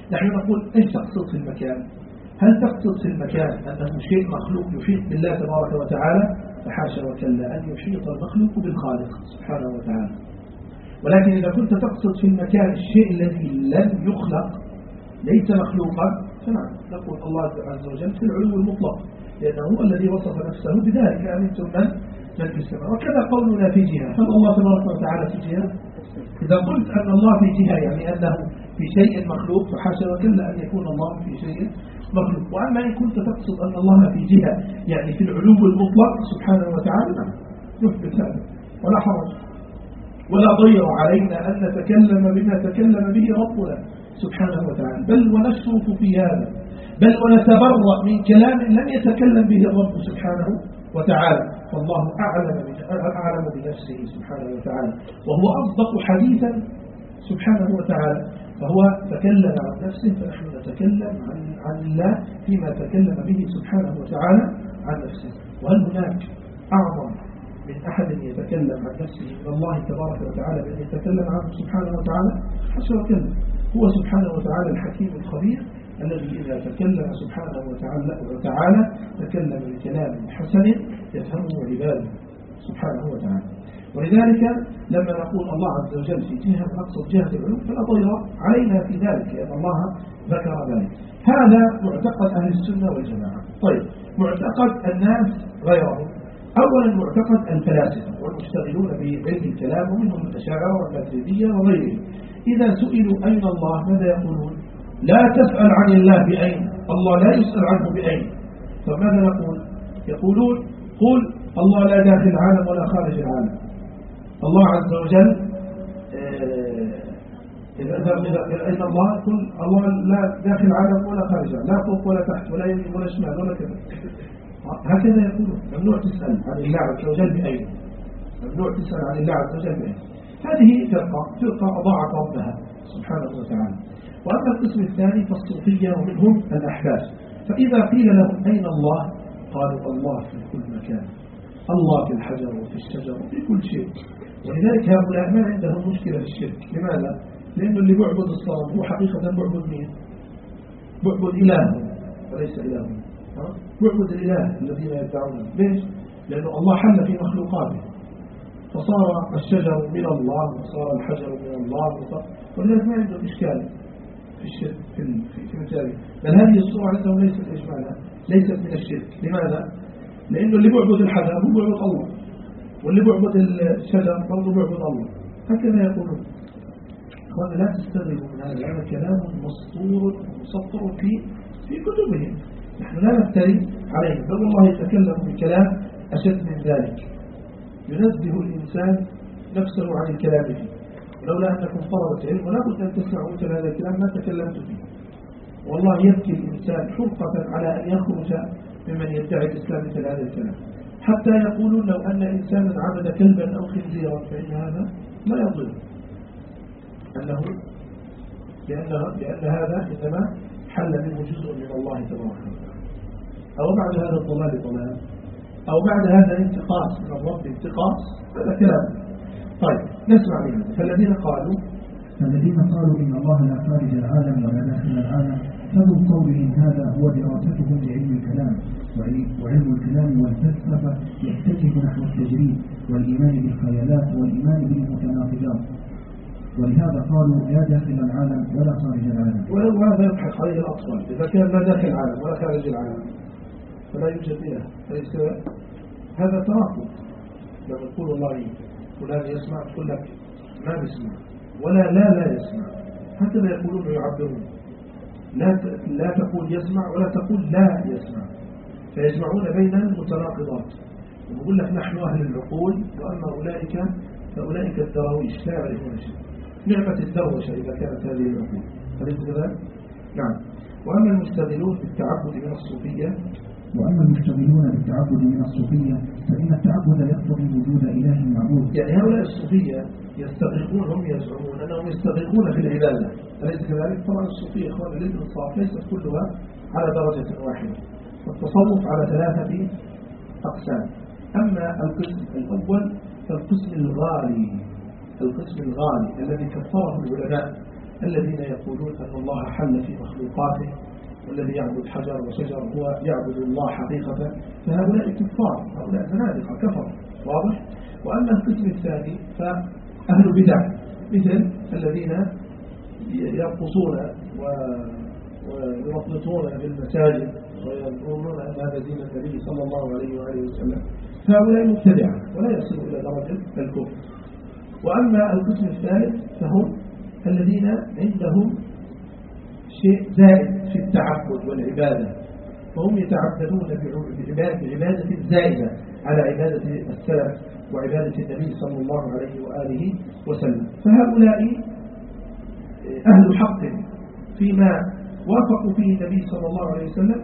نحن نقول إيش تقصد في المكان؟ هل تقصد في المكان أنه شيء مخلوق يحيط بالله تبارك وتعالى؟ فحاشا وكلا أن يحيط المخلوق بالخالق سبحانه وتعالى. ولكن إذا كنت تقصد في المكان الشيء الذي لم يخلق ليس مخلوقا فنعم نقول الله عز وجل في العلو المطلق، لأنه هو الذي وصف نفسه بذلك أنتم من في السماء. وكذا قولنا في جهة، هل الله تبارك وتعالى في جهة؟ إذا قلت أن الله في جهة يعني أنه في شيء مخلوق فحاشا وكلا أن يكون الله في شيء مخلوق. وأما إن كنت تقصد أن الله في جهة يعني في العلو المطلق سبحانه وتعالى نعم نثبت هذا ولا حرج ولا ضير علينا أن نتكلم بما تكلم به ربنا سبحانه وتعالى، بل ونشرف في هذا، بل ونتبرأ من كلام لم يتكلم به الرب سبحانه وتعالى. فالله أعلم بنفسه سبحانه وتعالى وهو أصدق حديثا سبحانه وتعالى، فهو تكلم عن نفسه فنحن نتكلم عن الله فيما تكلم به سبحانه وتعالى عن نفسه. وهل هناك أعظم من أحد يتكلم عن نفسه من الله تبارك وتعالى بأن يتكلم عنه سبحانه وتعالى؟ حاشا وكلا، هو سبحانه وتعالى الحكيم الخبير الذي إذا تكلم سبحانه وتعالى تكلم بكلام حسن يفهمه عباده سبحانه وتعالى. ولذلك لما نقول الله عز وجل في جهة نقصد جهة العلو فلا ضير علينا في ذلك لأن الله ذكر ذلك. هذا معتقد أهل السنة والجماعة. طيب معتقد الناس غيرهم، أولا معتقد الفلاسفة والمشتغلون بعلم الكلام ومنهم الأشاعرة والماتريدية وغيرهم. إذا سئلوا أين الله ماذا يقولون؟ لا تسأل عن الله بأين، الله لا يسأل عنه بأين. فماذا نقول؟ يقولون قل الله لا داخل العالم ولا خارج العالم. الله عز وجل إذا الله قل الله لا داخل العالم ولا خارج العالم، لا فوق ولا تحت ولا يمين ولا شمال ولا كذا. هكذا يقولون ممنوع تسأل عن الله عز وجل بأين، ممنوع تسأل عن الله عز وجل بأين. هذه فرقة أضاعت ربها سبحانه وتعالى. وأما القسم الثاني فالصوفية ومنهم الأحباش، فإذا قيل لهم أين الله قالوا الله في كل مكان، الله في الحجر وفي الشجر وفي كل شيء. ولذلك هؤلاء ما عندهم مشكلة في الشرك. لماذا؟ لأنه اللي بيعبد الصنم هو حقيقة بيعبد مين؟ بيعبد إله وليس إله، بيعبد الإله الذين يدعونه. ليش؟ لأنه الله حل في مخلوقاته فصار الشجر من الله وصار الحجر من الله ولذلك ما عندهم إشكال في الشرك في مثاله. بل هذه الصورة عندهم ليست إجمالا، ليست من الشرك. لماذا؟ لأنه اللي بيعبد الحجر هو بيعبد الله، واللي بيعبد الشجر برضه بيعبد الله. هكذا يقولون. أخوانا لا تستغربوا من هذا، هذا كلام مسطور ومسطر في كتبهم، نحن لا نفتري عليه، بل الله يتكلم بكلام أشد من ذلك ينزه الإنسان نفسه عن الكلام فيه. ولولا أنكم طلبة علم ولا بد أن تسمعوا مثل هذا الكلام ما تكلمت فيه. والله يبكي الإنسان حرقة على أن يخرج ممن يدعي الإسلام مثل هذا الكلام، حتى يقولون لو أن إنسانا عبد كلبا أو خنزيرا فإن هذا لا يضر، لأن هذا إنما حل منه جزء من الله تبارك وتعالى. أو بعد هذا الضلال ضلال، أو بعد هذا الانتقاص من الرب انتقاص، هذا كلام. طيب نسمع منه. فالذين قالوا إن الله لا خارج العالم ولا داخل العالم، فذو قولهم هذا هو دراستهم لعلم الكلام، وعلم الكلام والفلسفة يتجه نحو التجريد والإيمان بالخيالات والإيمان بالمتناقضات، ولهذا قالوا لا داخل العالم ولا خارج العالم. وهذا يضحك عليه الأطفال، إذا كان لا داخل العالم ولا خارج العالم فلا يوجد إله، هذا تناقض. لما تقول والله فلان يسمع تقول لك ما بيسمع، ولا لا يسمع، هكذا يقولون ويعبرون. لا تقول يسمع ولا تقول لا يسمع، فيجمعون بين المتناقضات. ويقول لك نحن أهل العقول وأما فأولئك الدراويش لا يعرفون شيء. نعمة الدروشة إذا كانت هذه العقول، أليس كذلك؟ نعم. وأما المشتغلون بالتعبد من الصوفية فإن التعبد يقتضي وجود إله معبود. يعني هؤلاء الصوفية يستغرقون، هم يزعمون أنهم يستغرقون في العبادة، أليس كذلك؟ طبعا الصوفية إخوان للإنصاف ليست كلها على درجة واحدة، والتصوف على 3 أقسام. أما القسم الأول فالقسم الغالي الذي كفره العلماء الذين يقولون أن الله حل في مخلوقاته، والذي يعبد حجر وشجر هو يعبد الله حقيقة، فهؤلاء كفار، هؤلاء زنادقة كفر، واضح. وأما القسم الثاني فأهل بدع، مثل الذين يرقصون ويرقصون بالمساجد ويقولون أن هذا دين النبي صلى الله عليه وآله وسلم، فهؤلاء مبتدعة ولا يصلوا إلى درجة الكفر. وأما القسم الثالث فهم الذين عندهم شيء زائد في التعبد والعبادة، فهم يتعبدون بعبادة زائدة على عبادة السلف وعبادة النبي صلى الله عليه وآله وسلم، فهؤلاء أهل حق فيما وافقوا فيه النبي صلى الله عليه وسلم،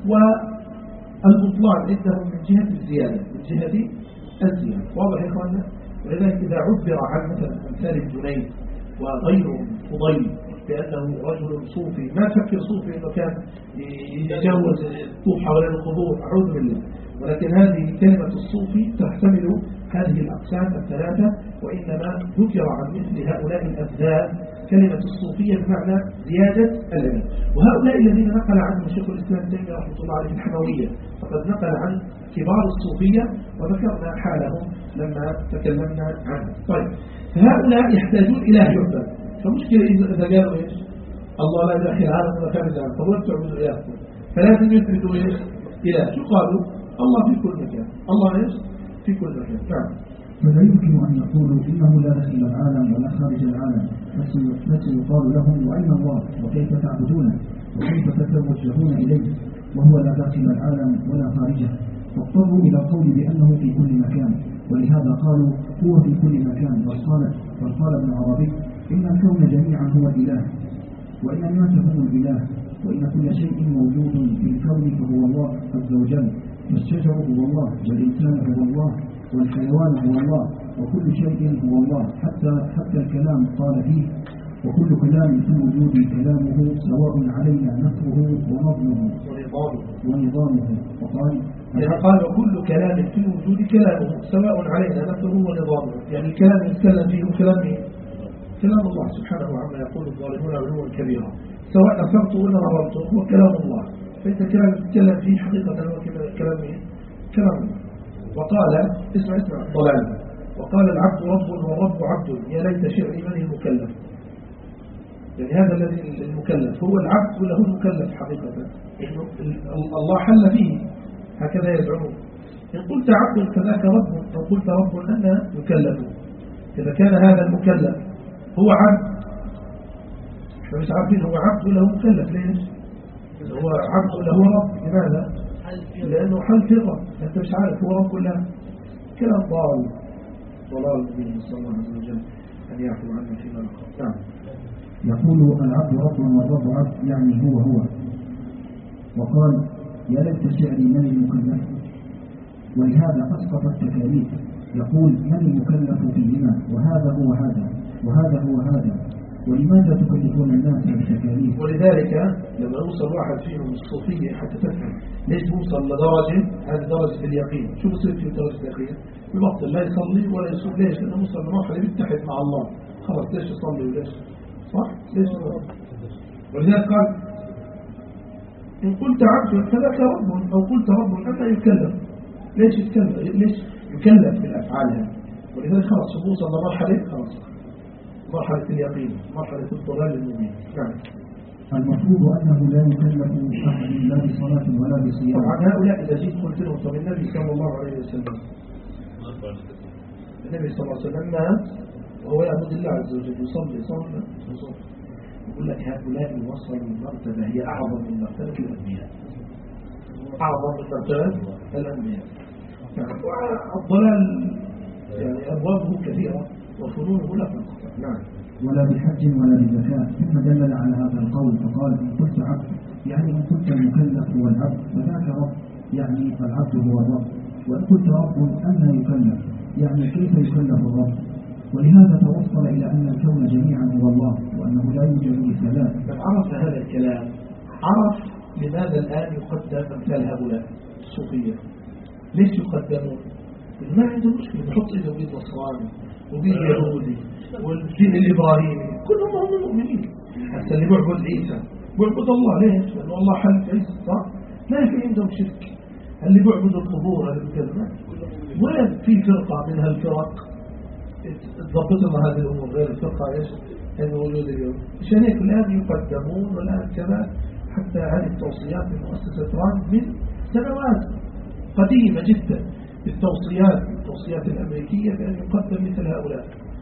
والبطلان عندهم من جهة الزيادة، من جهة الزيادة، واضح يا إخواننا. ولذلك إذا عبر عن مثلا أمثال الجنيد وغيرهم فضيل بأنه رجل صوفي، ما تفكر صوفي إنه كان يتجاوز الطوف حوالين القبور، أعوذ بالله، ولكن هذه كلمة الصوفي تحتمل هذه الأقسام الثلاثة، وإنما ذكر عن مثل هؤلاء الأبدال كلمة الصوفية بمعنى زيادة العلم. وهؤلاء الذين نقل عنهم شيخ الإسلام ابن تيمية رحمه الله عليه الحموية، فقد نقل عن كبار الصوفية وذكرنا حالهم لما تكلمنا عنه. طيب، فهؤلاء يحتاجون إلى يعبد، فمشكلة إذا قالوا إيش الله لا إله إلا العالم ولا خارج العالم، فهو تعبدوا إياه، فلازم يثبتوا إيش إله. شو قالوا؟ الله في كل مكان، الله إيش في كل مكان. نعم. فلا يمكن أن يقولوا إنه لا داخل العالم ولا خارج العالم، بس يقال لهم وأين الله وكيف تعبدونه وكيف تتوجهون إليه وهو لا داخل العالم ولا خارجه، فاضطروا إلى القول بأنه في كل مكان، ولهذا قالوا هو في كل مكان. بل قال ابن عربي إن الكون جميعا هو الإله، وإن الناس هم الإله، وإن كل شيء موجود في الكون فهو الله عز وجل، فالشجر هو الله، والإنسان هو الله، والحيوان هو الله، وكل شيء هو الله، حتى الكلام قال فيه وكل كلام في الوجود كلامه سواء علينا نفسه ونظمه ونظامه. وقال وكل كلام في الوجود كلامه سواء علينا نفسه ونظامه، يعني الكلام يتكلم فيه كلام الله سبحانه وعما يقول الظالمون علوا كبيرا، سواء أثرته ولا نظرته هو كلام الله، فإنت كلام يتكلم فيه حقيقة هو كلام الله. وقال اسمع ضلال، وقال العبد رب والرب عبد، يا ليت شعري من المكلف، يعني هذا الذي المكلف هو العبد ولا هو المكلف حقيقة، إنه الله حل فيه، هكذا يزعمون. إن قلت عبد فذاك رب، أو قلت رب أنا مكلف، إذا كان هذا المكلف هو عبد، احنا مش عارفين هو عبد ولا هو مكلف، ليش؟ هو عبد ولا هو رب؟ لماذا؟ لأنه حل فطرة، أنت مش عارف هو رب ولا. كلام ضلال به، صلى الله عليه وسلم أن يعفو عنه فيما نقول. نعم. يقول العبد رب والرب عبد، يعني هو. وقال يا ليت شعري من المكلف، ولهذا أسقط التكاليف، يقول من المكلف فيهما، وهذا هو هذا وهذا هو هذا، ولماذا تكلفون الناس بالتكاليف؟ ولذلك لما يوصل واحد فيهم الصوفية حتى تفهم ليش يوصل لدرجة، هذه درجة اليقين. شو بصير في درجة اليقين؟ يبطل لا يصلي ولا يصوم، ليش؟ لأنه وصل لمرحلة يتحد مع الله، خلاص ليش يصلي وليش؟ صح؟ ليش يصلي؟ ولذلك قال إن قلت عبد فذاك رب، أو قلت رب أما يكلف، ليش يكلف بالأفعال هذه؟ ولذلك خلاص يوصل لمرحلة خلاص مرحلة اليقين، مرحلة الضلال المبين. نعم. المفروض أنه لا يكلف أحد لا بصلاة ولا بصيام. طبعا هؤلاء إذا جيت قلت لهم طب النبي صلى الله عليه وسلم مات وهو يعبد الله عز وجل، يصلي صلى، يقول لك هؤلاء وصلوا المرتبة هي أعظم من مرتبة الأنبياء، أعظم من مرتبة الأنبياء. الضلال يعني أبوابه كثيرة وفنونه لا تنقطع. نعم. ولا بحج ولا بزكاة. ثم دلل على هذا القول فقال إن قلت عبد يعني إن قلت المكلف هو العبد، فذاك رب يعني العبد هو الرب، وإن قلت رب أنه يكلف يعني كيف يكلف الرب. ولهذا توصل إلى أن الكون جميعا هو الله، وأنه لا يوجد مثالات. من عرف هذا الكلام عرف لماذا الآن يقدم أمثال هؤلاء الصوفية. ليش يقدمون؟ ما عنده مشكلة يحط إذا ويد نصراني وبيد يهودي والدين الإبراهيمي، كلهم هم مؤمنين، حتى اللي بيعبد عيسى بيعبد الله، ليش؟ لأنه الله حل عيسى، صح؟ ما في عندهم شرك. اللي بيعبد القبور هذا الكلمة، وين في فرقة من هالفرق تضبط لنا هذه الأمور غير الفرقة إيش الموجودة اليوم؟ عشان هيك الآن يقدمون، والآن كذا حتى هذه التوصيات من مؤسسة ران من سنوات قديمة جدا، التوصيات الأمريكية بأن يقدم مثل هؤلاء.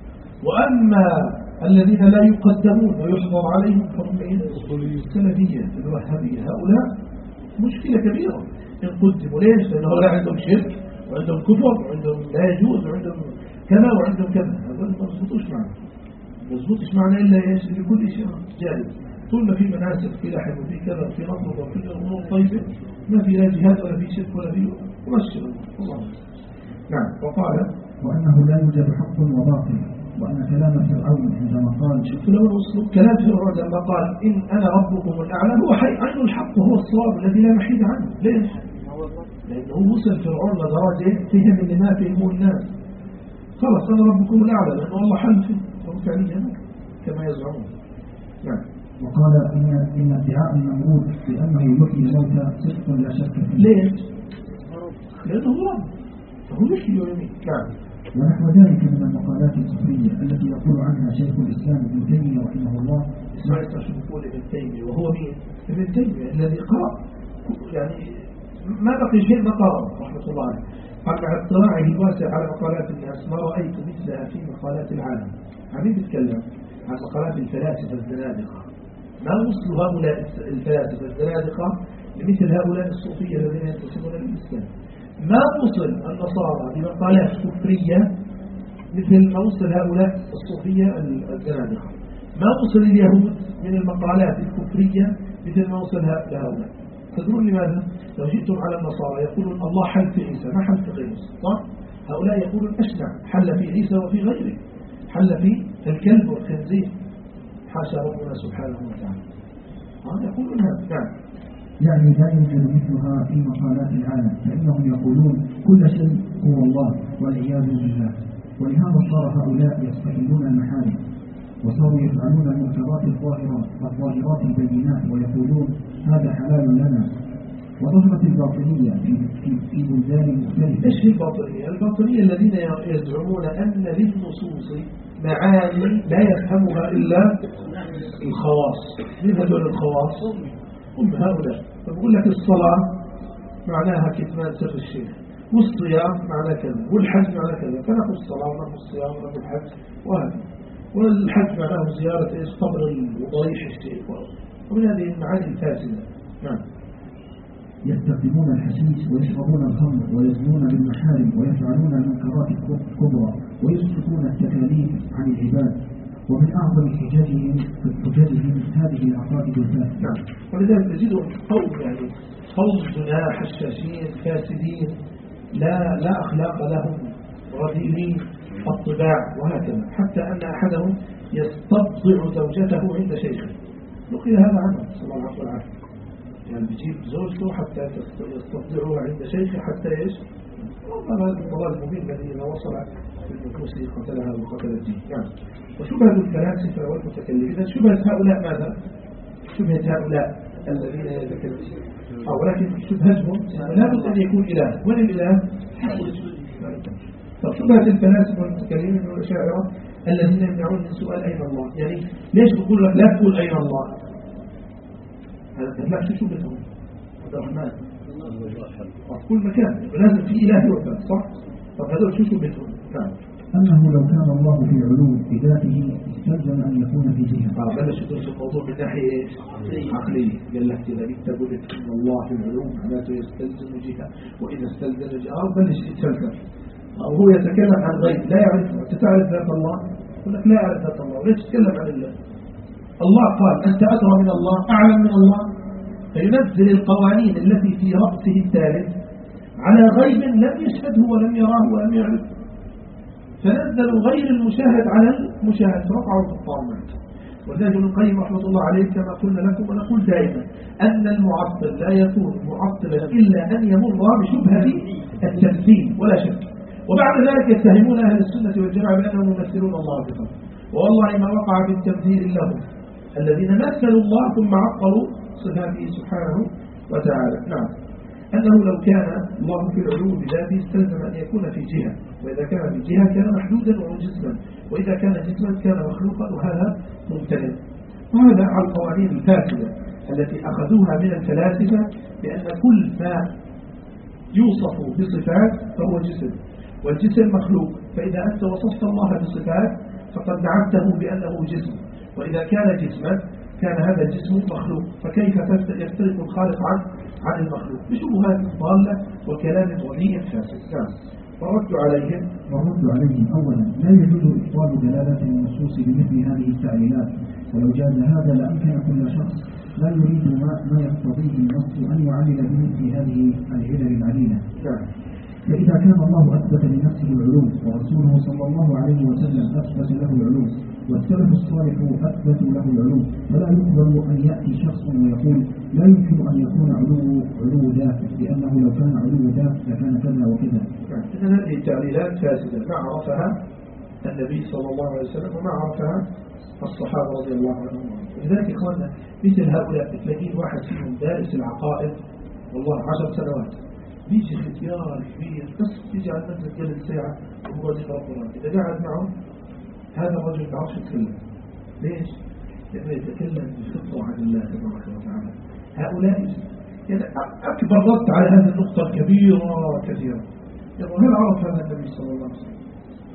وأما الذين لا يقدمون ويحضر عليهم فهم السلفية الوهابية، هؤلاء مشكلة كبيرة إن قدموا. ليش؟ لأن هؤلاء عندهم شرك وعندهم كفر وعندهم لا يجوز وعندهم كذا وعندهم كذا، هذول ما يضبطوش معنا، ما يضبطوش معنا إلا إيش؟ لكل شيء جائز. طول ما في مناسك في لحم وفي كذا وفي نصر وفي الأمور طيبة، ما في لا جهاد ولا في شرك ولا في مبشر الله. نعم. وقال وأنه لا يوجد حق وباطل، وأن كلام فرعون عندما قال شوف له الأسلوب، كلام فرعون لما قال إن أنا ربكم الأعلى هو عين الحق وهو الصواب الذي لا محيد عنه. ليش؟ لأنه وصل فرعون لدرجة فهم اللي ما فهمه الناس، خلص أنا ربكم الأعلى لأنه الله حلفه وفعليا كما يزعمون. نعم. وقال إن ادعاء النمرود بأنه يحيي الموتى صدق لا شك فيه. ليش؟ لأنه رب فهو يحيي ويميت. نعم. ونحو ذلك من المقالات الكفرية التي يقول عنها شيخ الإسلام ابن تيمية رحمه الله. اسمعت شو يقول ابن تيمية، وهو مين؟ ابن تيمية الذي قرأ يعني ما بقي شيء ما قرأ رحمة الله عليه. مع اطلاعه الواسع على مقالات الناس ما رأيت مثلها في مقالات العالم. عم يتكلم عن مقالات الفلاسفة الزنادقة، ما وصلوا هؤلاء الفلاسفة الزنادقة لمثل هؤلاء الصوفية الذين ينتسبون للإسلام. ما وصل النصارى بمقالات كفرية مثل ما وصل هؤلاء الصوفية الزنادقة. ما وصل اليهود من المقالات الكفرية مثل ما وصل هؤلاء. تدرون لماذا؟ لو جئتم على النصارى يقولون الله حل في عيسى، ما حل في غيره، صح؟ هؤلاء يقولون أشنع، حل في عيسى وفي غيره، حل في الكلب والخنزير، حاشا ربنا سبحانه وتعالى. يقولون هذا. نعم. يعني لا يوجد مثلها في مقالات العالم، فإنهم يقولون كل شيء هو الله والعياذ بالله. ولهذا صار هؤلاء يستحلون المحارم، وصاروا يفعلون المنكرات الظاهرات البينات، ويقولون هذا حلال لنا. وظهرت الباطنية في بلدان مختلفة. ايش الباطنية؟ الباطنية الذين يزعمون أن للنصوص معاني لا يفهمها إلا الخواص. من هذول الخواص؟ هم هؤلاء. فبقول لك الصلاة معناها كتمان سر الشيخ، والصيام معناه كذا، والحج معناه كذا، فنأخذ الصلاة ونأخذ الصيام ونأخذ الحج وهذا. والحج معناه زيارة قبر وضريح الشيخ، ومن هذه المعاني الفاسدة. نعم. يستخدمون الحشيش ويشربون الخمر ويزنون بالمحارم ويفعلون المنكرات الكبرى ويسلكون التكاليف عن العباد. ومن أعظم حججهم هذه العقائد الفاسدة. نعم. ولذلك تجدهم قوم يعني قوم زنا حشاشين فاسدين لا أخلاق لهم، رذيلين الطباع وهكذا، حتى أن أحدهم يستبضع زوجته عند شيخه. نقل هذا عنه صلى الله عليه وسلم، يعني بيجيب زوجته حتى يستبضعها عند شيخه حتى ايش؟ والله هذا الضلال المبين الذي إذا وصل في النفوس قتلها وقتل الدين. يعني وشبهة الفلاسفة والمتكلمين. إذا شبهة هؤلاء ماذا؟ شبهة هؤلاء الذين يتكلمون، ولكن شبهتهم لا بد أن يكون إله. وين الإله؟ طب شبهة الفلاسفة والمتكلمين والأشاعرة الذين يمنعون من سؤال أين الله. يعني ليش بقول لك لا تقول أين الله؟ هذا لا شو شبهتهم عبد الرحمن في كل مكان لازم في إله يعبد، صح؟ طب هذول شو شبهتهم؟ نعم. أنه لو كان الله في علو بذاته استلزم أن يكون في جهة. بلش يدرس الموضوع من ناحية عقلية. قال لك إذا أنت قلت إن الله في العلو معناته يستلزم جهة، وإذا استلزم جهة بلش يتفلسف أو هو يتكلم عن غيب لا يعرف. أنت تعرف ذات الله؟ يقول لك لا يعرف ذات الله، وليش تتكلم عن الله؟ الله قال أنت أدرى من الله، أعلم من الله، فينزل القوانين التي في رأسه الثالث على غيب لم يشهده ولم يراه ولم يعرفه، فنزل غير المشاهد على المشاهد فرقعوا في الطامات. ولذلك ابن القيم رحمة الله عليه كما قلنا لكم ونقول دائما أن المعطل لا يكون معطلا إلا أن يمر بشبهة التمثيل ولا شك. وبعد ذلك يتهمون أهل السنة والجماعة بأنهم يمثلون الله بخلقه، والله ما وقع بالتمثيل لهم الذين مثلوا الله ثم عطلوا صفاته سبحانه وتعالى. نعم. أنه لو كان الله في العلو بذاته استلزم أن يكون في جهة، وإذا كان في جهة كان محدودا وهو جسما، وإذا كان جسما كان مخلوقا، وهذا ممتنع. وهذا على القوانين الفاسدة التي أخذوها من الفلاسفة بأن كل ما يوصف بصفات فهو جسم، والجسم مخلوق، فإذا أنت وصفت الله بصفات فقد دعمته بأنه جسم، وإذا كان جسما كان هذا الجسم مخلوق، فكيف يفترق الخالق عن المخلوق؟ بشبهات ضالة وكلام رديء فاسد. والرد عليهم أولا لا يجوز إبطال دلالة النصوص بمثل هذه التعليلات، ولو جاز هذا لأمكن كل شخص لا يريد ما يقتضيه النص أن يعلل بمثل هذه العلل العليلة. فإذا كان الله أثبت لنفسه العلوم ورسوله صلى الله عليه وسلم أثبت له العلوم والسلف الصالح أثبتوا له العلوم، فلا يقبل أن يأتي شخص ويقول لا يمكن أن يكون علو ذات، لأنه لو كان علو ذات لكان كذا وكذا. إذن هذه التعليلات فاسدة ما عرفها النبي صلى الله عليه وسلم وما عرفها الصحابة رضي الله عنهم. لذلك إخواننا مثل هؤلاء تلاقين واحد فيهم دارس العقائد والله 10 سنوات، بيجي ختيار كبير بس بيجي على المنزل جلس ساعة وهو يقرأ القرآن، إذا قاعد معه هذا الرجل ما يعرفش يتكلم. ليش؟ لأنه يتكلم بفطرة عن الله تبارك وتعالى. هؤلاء يعني أكبر رد على هذه النقطة الكبيرة كثيرا، يقول هل عرف هذا النبي صلى الله عليه وسلم؟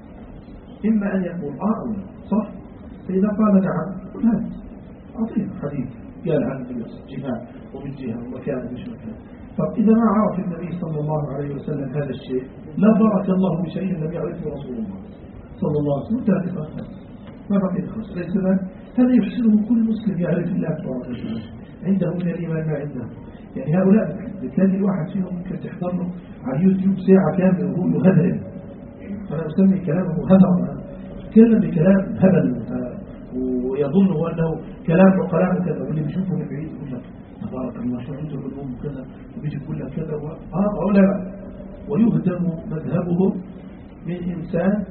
إما أن يقول أو لا، صح؟ فإذا قال نعم قل هذا أعطيه حديث قال عن النبي جهة ومن جهة ومكان مش مكان. طب إذا ما عرف النبي صلى الله عليه وسلم هذا الشيء لا بارك الله بشيء لم يعرفه رسول الله صلى الله عليه وسلم، ثلاث خمسة ما بقي خمسة. ليس هذا يحسنه كل مسلم يعرف الله تبارك وتعالى، عنده من الإيمان ما عنده. يعني هؤلاء بتلاقي الواحد فيهم ممكن تحضر له على يوتيوب ساعة كاملة وهو يهدر، أنا أسمي كلامه هدر، يتكلم بكلام هبل ويظن أنه كلام وكلام كذا، واللي بيشوفه من بعيد يقول لك تبارك الله شو عنده علوم كذا، وبيجي يقول لك كذا ولا ويهدم مذهبه من إنسان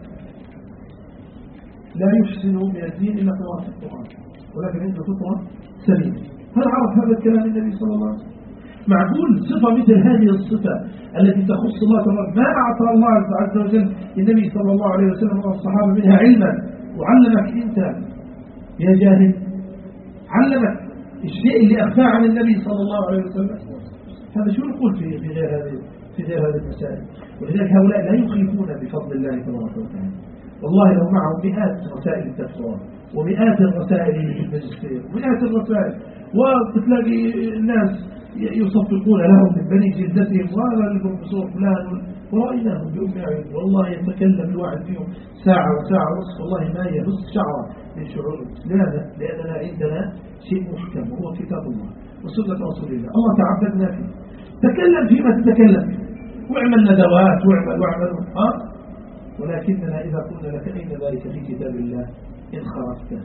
لا يحسن من الدين إلا قراءة القرآن، ولكن عنده فطرة سليمة. هل عرف هذا الكلام النبي صلى الله عليه وسلم؟ معقول صفة مثل هذه الصفة التي تخص الله تبارك ما أعطى الله عز وجل النبي صلى الله عليه وسلم والصحابة منها علما وعلمك أنت يا جاهل، علمك الشيء اللي أخفاه عن النبي صلى الله عليه وسلم. هذا شو نقول في غير هذه المسائل؟ ولذلك هؤلاء لا يخيفون بفضل الله تبارك وتعالى. والله لو معهم مئات رسائل الدكتوراه ومئات الرسائل الماجستير ومئات الرسائل، وتلاقي الناس يصفقون لهم من بني جلدتهم وهذا البروفيسور فلان ورأيناهم بأم أعين، والله يتكلم الواحد فيهم ساعة وساعة ونصف، والله ما يبص شعرة من شعور. لماذا؟ لأننا عندنا شيء محكم وهو كتاب الله وسنة رسول الله، الله تعبدنا فيه. تكلم فيما تتكلم فيه واعمل ندوات واعمل ولكننا إذا قلنا لك أين ذلك في كتاب الله إن خرجت،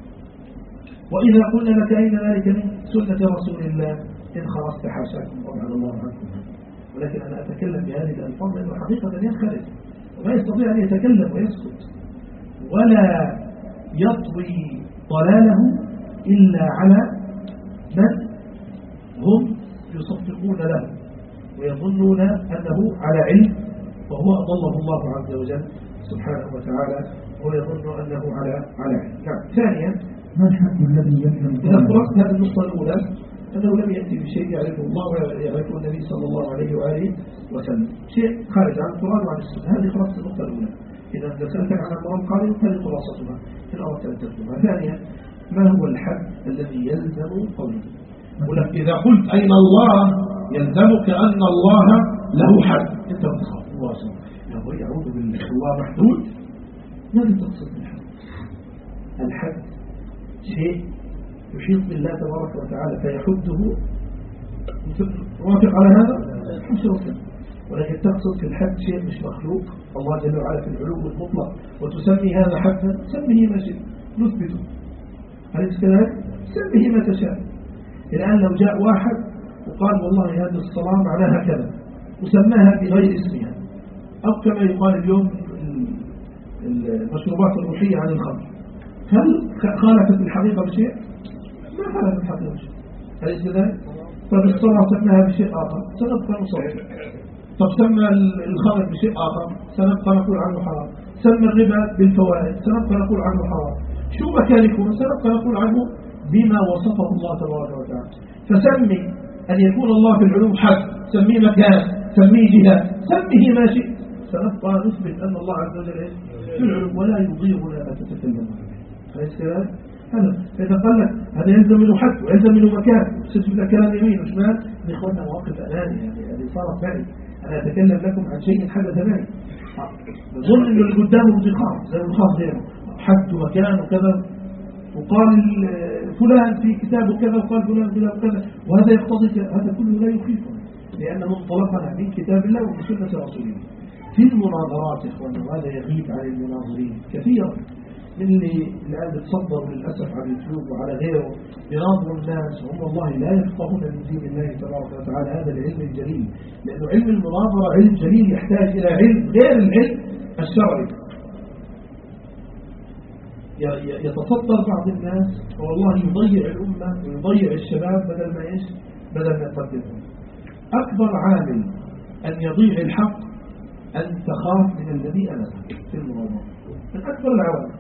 وإذا قلنا لك أين ذلك من سنة رسول الله إن خرجت حاشاكم وابعد الله عنكم. ولكن أنا أتكلم بهذه الألفاظ لأنه حقيقة ينخرج وما يستطيع أن يتكلم ويسكت ولا يطوي ضلاله إلا على من هم يصفقون له ويظنون أنه على علم، وهو أضله الله عز وجل سبحانه وتعالى ويظن أنه على علم. ثانيا ما الحد الذي يلزم؟ إذا قرأت هذه النقطة الأولى أنه لم يأتي بشيء يعرفه الله ويعرفه النبي صلى الله عليه وآله وسلم، شيء خارج عن القرآن وعن السنة. هذه خلاصة النقطة الأولى. إذا سألتك عن المرام قال هذه خلاصتها إن أردت أن تكتبها. ثانيا ما هو الحد الذي يلزم قوله؟ ولك إذا قلت أين الله يلزمك أن الله له حد، أنت بتخاف الله سبحانه يعود بالله الله محدود. ماذا تقصد بالحد؟ الحد شيء يحيط بالله تبارك وتعالى فيحده، موافق على هذا؟ ولكن تقصد في الحد شيء مش مخلوق، الله جل وعلا في العلو المطلق، وتسمي هذا حدا، سميه ما شئت نثبته. هل كذلك؟ سميه ما تشاء. الآن لو جاء واحد وقال والله هذه الصلاة معناها كذا وسماها بغير اسمها، أو كما يقال اليوم المشروبات الروحية عن الخمر، هل خالفت الحقيقة بشيء؟ ما خالف الحق وجه. أليس كذلك؟ طب الصلاة سماها بشيء آخر سنبقى نصلي. طب سمى الخمر بشيء آخر سنبقى نقول عنه حرام. سمى الربا بالفوائد سنبقى نقول عنه حرام. شو ما كان يكون سنبقى نقول عنه بما وصفه الله تبارك وتعالى. فسمي أن يكون الله في العلوم حق، سميه مكان، سميه جهة، سميه ما شئت، سنبقى نثبت أن الله عز وجل في العلوم ولا يضيعنا ما تتكلم عنه. أليس كذلك؟ فإذا قال لك هذا يلزم منه حد ويلزم منه مكان وستجد لك كلام يمين وشمال. من إخواننا مواقف أناني يعني صارت معي أنا أتكلم لكم عن شيء حدث معي نظن أنه اللي قدامه انتقام زي الخاص غيره حد ومكان وكذا وقال فلان في كتابه كذا وقال فلان كذا وكذا وهذا يقتضي هذا كله لا يخيفنا لأنه منطلقنا من كتاب الله ومن سنة رسوله. في المناظرات إخواننا وهذا يغيب عن المناظرين كثيرا من اللي الآن بتصدروا للأسف على اليوتيوب وعلى غيره يناظروا الناس وهم والله لا يفقهون من دين الله تبارك وتعالى هذا العلم الجليل. لأنه علم المناظرة علم جليل يحتاج إلى علم غير العلم الشرعي. يتصدر بعض الناس والله يضيع الأمة ويضيع الشباب بدل ما يقدمهم. أكبر عامل أن يضيع الحق أن تخاف من الذي أمامك في المناظرة من أكبر العوامل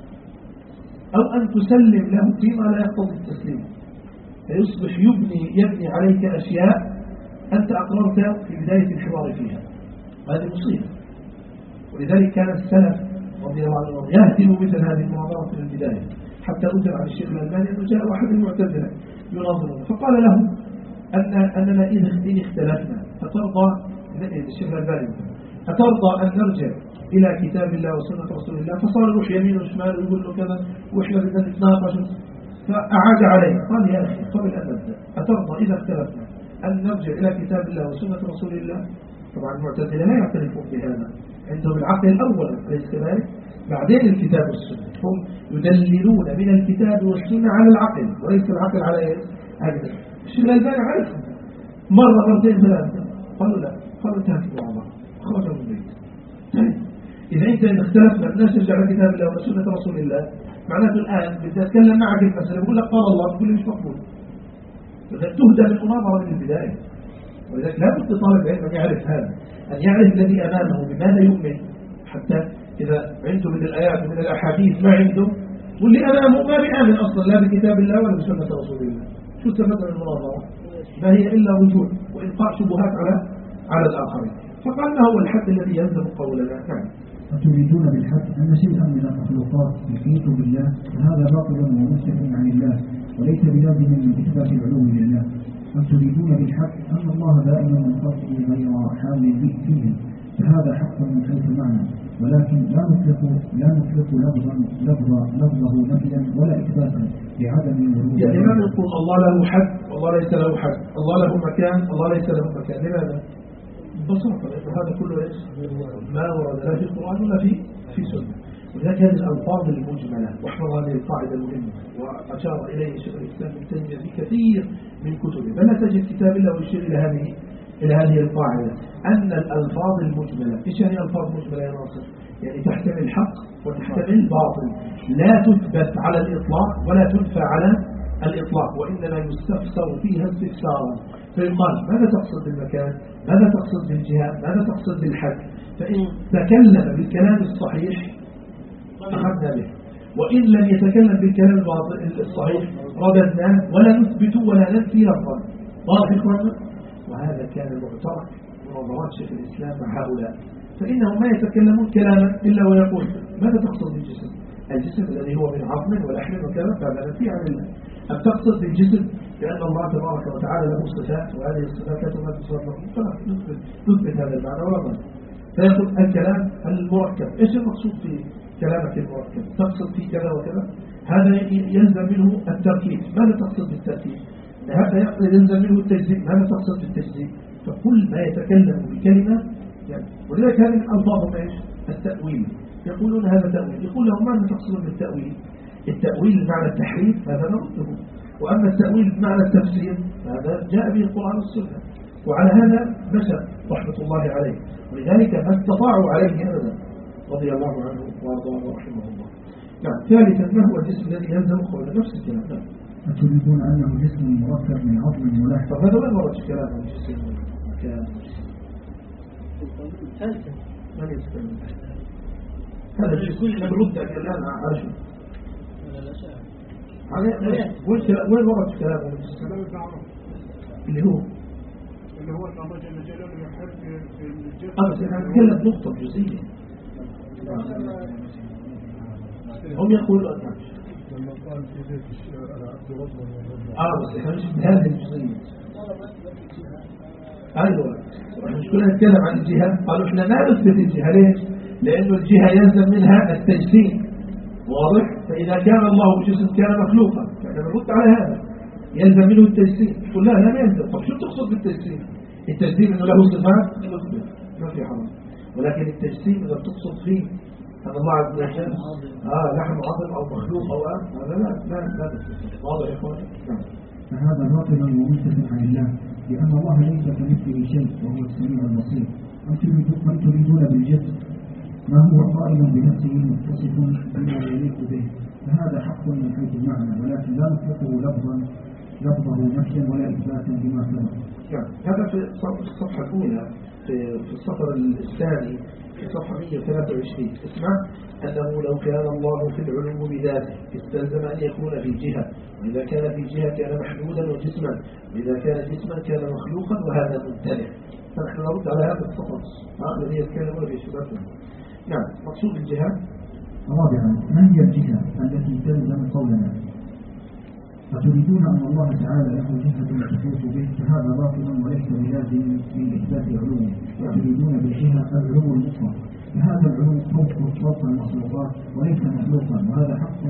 أو أن تسلم له فيما لا يقتضي التسليم فيصبح يبني عليك أشياء أنت أقررت في بداية الحوار فيها. هذه مصيبة. ولذلك كان السلف رضي الله عنهم يهدم مثل هذه المناظرة من البداية. حتى أثر عن الشيخ الألباني أنه جاء واحد المعتزلة يناظرون فقال له أننا إن اختلفنا أترضى الشيخ الألباني أترضى أن نرجع إلى كتاب الله وسنة رسول الله؟ فصار يروح يمين وشمال ويقول له كذا وإحنا بدنا نتناقش فأعاد عليه قال يا أخي قبل أن نبدأ أترضى إذا اختلفنا أن نرجع إلى كتاب الله وسنة رسول الله؟ طبعا المعتزلة لا يعترفون بهذا عندهم العقل الأول أليس كذلك؟ بعدين الكتاب والسنة هم يدللون من الكتاب والسنة على العقل وليس العقل على إيه؟ هكذا. الشيخ الألباني عرفهم مرة مرتين ثلاثة قالوا لا قالوا انتهت بعضها خرجوا من البيت. إذا أنت اختلفنا الناس يرجع لكتاب الله وسنة رسول الله معناته الآن بدي أتكلم معك المسألة بقول لك قال الله بقول لي مش مقبول. تهدى المناظرة من البداية. ولذلك لا بد طالب علم أن يعرف هذا أن يعرف الذي أمامه بماذا يؤمن حتى إذا عنده من الآيات ومن الأحاديث ما عنده واللي أمامه ما بيآمن أصلا لا بكتاب الله ولا بسنة رسول الله. شو استفدنا من المناظرة؟ ما هي إلا رجوع وإلقاء شبهات على الآخرين. فقال ما هو الحد الذي يلزم قولنا؟ نعم. وتريدون بالحق أن شيئا من المخلوقات يحيط بالله فهذا باطل ومنشأ عن الله وليس بلازم من إثبات العلوم لله. أم تريدون بالحق أن الله دائما من خلقه غير حامل به فيه فهذا حق من حيث المعنى ولكن لا نطلق لفظه نفيا ولا إثباتا لعدم ورود. يعني ما نقول الله له حد والله ليس له حد، الله له مكان الله ليس له مكان. لماذا؟ ببساطة لأن هذا كله ما ورد لا في القرآن ولا في سنة. ولذلك هذه الألفاظ المجملة واحفظ هذه القاعدة المهمة وأشار إليه شيخ الإسلام ابن تيمية في كثير من كتبه بل لا تجد كتاب إلا ويشير إلى هذه القاعدة أن الألفاظ المجملة. إيش يعني ألفاظ مجملة يا ناصر؟ يعني تحتمل الحق وتحتمل باطل لا تثبت على الإطلاق ولا تنفى على الإطلاق وإنما يستفسر فيها استفسارا. فيقال ماذا تقصد بالمكان؟ ماذا تقصد بالجهة؟ ماذا تقصد بالحد؟ فإن تكلم بالكلام الصحيح أخذنا به وإن لم يتكلم بالكلام الصحيح رددناه ولا نثبت ولا ننفي لفظا. واضح إخوانا؟ وهذا كان معترك مناظرات شيخ الإسلام مع هؤلاء فإنهم ما يتكلمون كلاما إلا ويقول ماذا تقصد بالجسم؟ الجسم الذي هو من عظم ولحم وكذا فهذا نفي عن الله. أم تقصد بالجسم لأن الله تبارك وتعالى له صفات وهذه الصفات لا تمثل صفات مخلوق نثبت هذا المعنى ولا ضد. فيقول الكلام المركب إيش المقصود في كلامك المركب؟ تقصد في كذا وكذا هذا يلزم منه التركيب. ماذا تقصد بالتركيب؟ هذا يلزم منه التجزيء. ماذا تقصد بالتجزيء؟ فكل ما يتكلم بكلمة يعني ولذلك هذه ألفاظهم إيش؟ التأويل. يقولون هذا تأويل. يقول لهم ماذا تقصدون بالتأويل؟ التأويل بمعنى التحريف هذا نرده وأما التأويل بمعنى التفسير هذا جاء به القرآن والسنة وعلى هذا مشى رحمة الله عليه ولذلك ما استطاعوا عليه أبدا رضي الله عنه وارضاه ورحمه الله. نعم. ثالثا ما هو الجسم الذي يلزم قول نفس الكلام؟ أتريدون أنه جسم مركب من عظم ولحم؟ طب هذا وين ورد في كلام الجسم مكان؟ من يتكلم؟ هذا الجسم نرد الآن عرشه. وين ورد في كلامه اللي هو الله جل جلاله يحب الجسد. بس احنا نتكلم نقطة جزئية. هم يقولون لما قال في ذلك الشيء بس احنا مش بهذه الجزئية. ايوه احنا مش كلنا نتكلم عن الجهة. قالوا احنا ما نثبت الجهة. ليش؟ لأنه الجهة يلزم منها التجسيم. واضح؟ فإذا كان الله جسم كان مخلوقا فاحنا نرد على هذا يلزم منه التجسيم. قل لا ما يلزم. طب شو تقصد بالتجسيم؟ التجسيم انه له صفات ما في حرام، ولكن التجسيم اذا تقصد فيه ان الله عز وجل لحم عظم او مخلوق او هذا لا واضح يا اخوان. فهذا باطل ومنتف عن الله، لأن الله ليس كمثله شيء وهو السميع البصير. أم تريدون بالجسم ما هو قائم بنفسه متصف بما يليق به، فهذا حق من حيث المعنى، ولكن لا نطلقه لفظه نفيا ولا إثباتا بما سبق. هذا في الصفحة الأولى في السطر الثاني في صفحة 123. اسمع أنه لو كان الله في العلو بذاته استلزم أن يكون في جهة، وإذا كان في جهة كان محدودا وجسما، وإذا كان جسما كان مخلوقا، وهذا ممتنع. فنحن نرد على هذا السطر الذي يتكلمون في شبابنا. نعم. مقصود الجهة. رابعا، ما هي الجهة التي تلزم قولنا؟ أتريدون أن الله تعالى له جهة تحيط به، فهذا باطل وليس بلازم من إثبات علومه. وتريدون بالجهة العلو المطلق، فهذا العلو فوق المخلوقات وليس مخلوقا، وهذا حق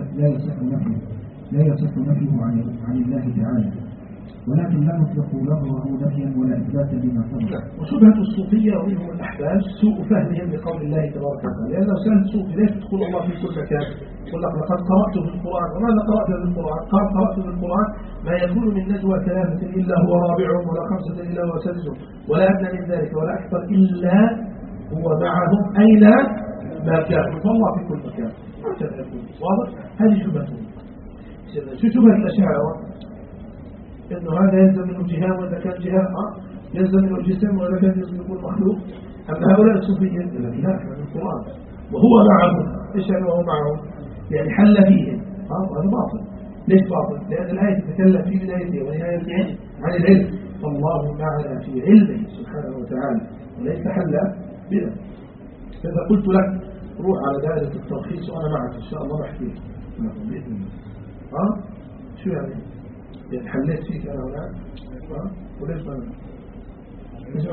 لا يصح نفيه عن الله تعالى، ولكن لا نطلق لفظه نفيا ولا إثباتا لما سبق. وشبهة الصوفية ومنهم الأحباب سوء فهمهم لقول الله تبارك وتعالى. لأن لو سألت صوفي ليش تقول الله في كل مكان؟ يقول لك لقد قرأت في القرآن. وماذا قرأت في القرآن؟ قال قرأت في القرآن ما يكون من نجوى ثلاثة إلا هو رابعهم، ولا خمسة إلا هو سادسهم، ولا أدنى من ذلك ولا أكثر إلا هو معهم أينما كانوا. فالله في كل مكان. هكذا يقول. واضح؟ هذه شبهتهم. شو شبهة الأشاعرة؟ إنه هذا يلزم منه جهة، وإذا كان جهة يلزم منه الجسم، وإذا كان يلزم منه المخلوق. أما هؤلاء الصوفيين الذين لا من القرآن وهو معهم. إيش يعني وهو معهم؟ يعني حل فيهم. هذا باطل. ليش باطل؟ لأن الآية تتكلم في بدايتها ونهايتها عن العلم، فالله معنا في علمه سبحانه وتعالى وليس حل بنا. فإذا قلت لك روح على دائرة الترخيص وأنا معك إن شاء الله بحكي بإذن الله. شو يعني حليت فيك أنا هنا وليش ما ليش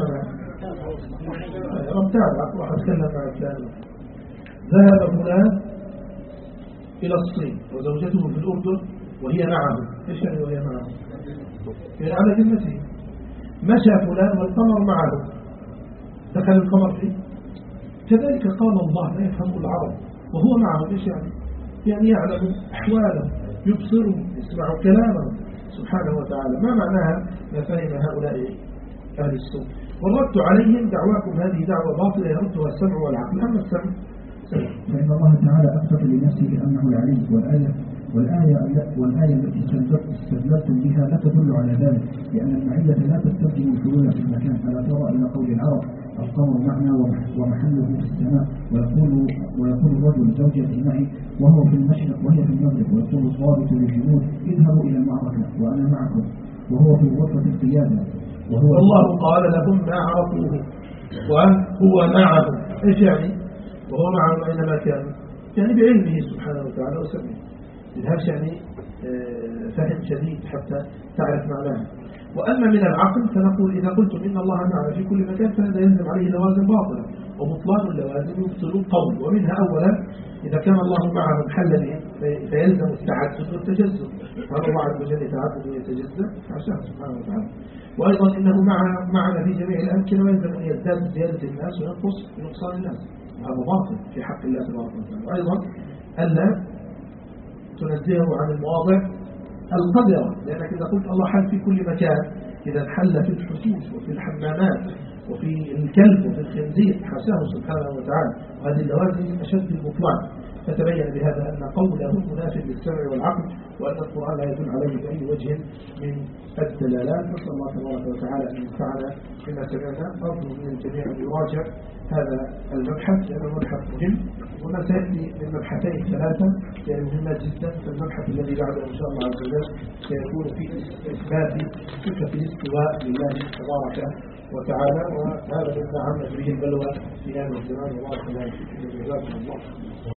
ما متابع راح أتكلم مع الثاني. ذهب فلان إلى الصين وزوجته في الأردن وهي معه. إيش يعني وهي معه؟ يعني على ذمته. مشى فلان والقمر معه، دخل القمر فيه. كذلك قال الله لا يفهم العرب وهو معه. إيش يعني يعلم أحواله، يبصره، يسمع كلامه سبحانه وتعالى. ما معناها؟ ما فهم هؤلاء أهل السوء. والرد عليهم دعواكم هذه دعوة باطلة يردها السمع والعقل. أما السمع فإن الله تعالى أثبت لنفسه أنه العليم، والآية التي استدللتم بها لا تدل على ذلك، لأن المعية لا تستلزم الحلول في المكان. ألا ترى إلى قول العرب القمر معنا ومحله في السماء، ويقول الرجل زوجتي معي وهو في المشرق وهي في المغرب، ويقول الضابط للجنود اذهبوا إلى المعركة وأنا معكم، وهو في غرفة القيادة. والله قال لهم ما عرفوه وهو معهم. إيش يعني؟ وهو معهم أينما كانوا، يعني بعلمه سبحانه وتعالى وسمعه. لهذا يعني فهم شديد حتى تعرف معناه. وأما من العقل فنقول إذا قلتم إن الله معنا في كل مكان فهذا يلزم عليه لوازم باطلة، وبطلان اللوازم يبطل القول. ومنها أولا إذا كان الله معهم حل بهم فيلزم التعدد والتجزد. هذا الله عز وجل يتعدد ويتجزد عشان سبحانه وتعالى. وأيضا إنه معنا في جميع الأمكنة، ويلزم أن يزداد زيادة الناس وينقص نقصان الناس. هذا باطل في حق الله تبارك وتعالى. وأيضا ألا تنزهه عن المواضع القذرة، لأنك إذا قلت الله حل في كل مكان إذا حل في الحسوس وفي الحمامات وفي الكلب وفي الخنزير حاشاه سبحانه وتعالى، وهذه اللوازم أشد البطلان. فتبين بهذا أن قوله منافٍ للسمع والعقل، وأن القرآن لا يدل عليه بأي وجه من الدلالات. نسأل الله تبارك وتعالى أن ينفعنا بما سمعنا. أرجو من الجميع أن يراجع هذا المبحث لأنه مبحث مهم، وما سيأتي من مبحثين ثلاثة يعني مهمة جدا. فالمبحث الذي بعده إن شاء الله عز وجل سيكون في إثبات صفة الاستواء لله تبارك وتعالى، وهذا مما عمت به البلوى في هذا الزمان. الله تعالى جزاكم الله.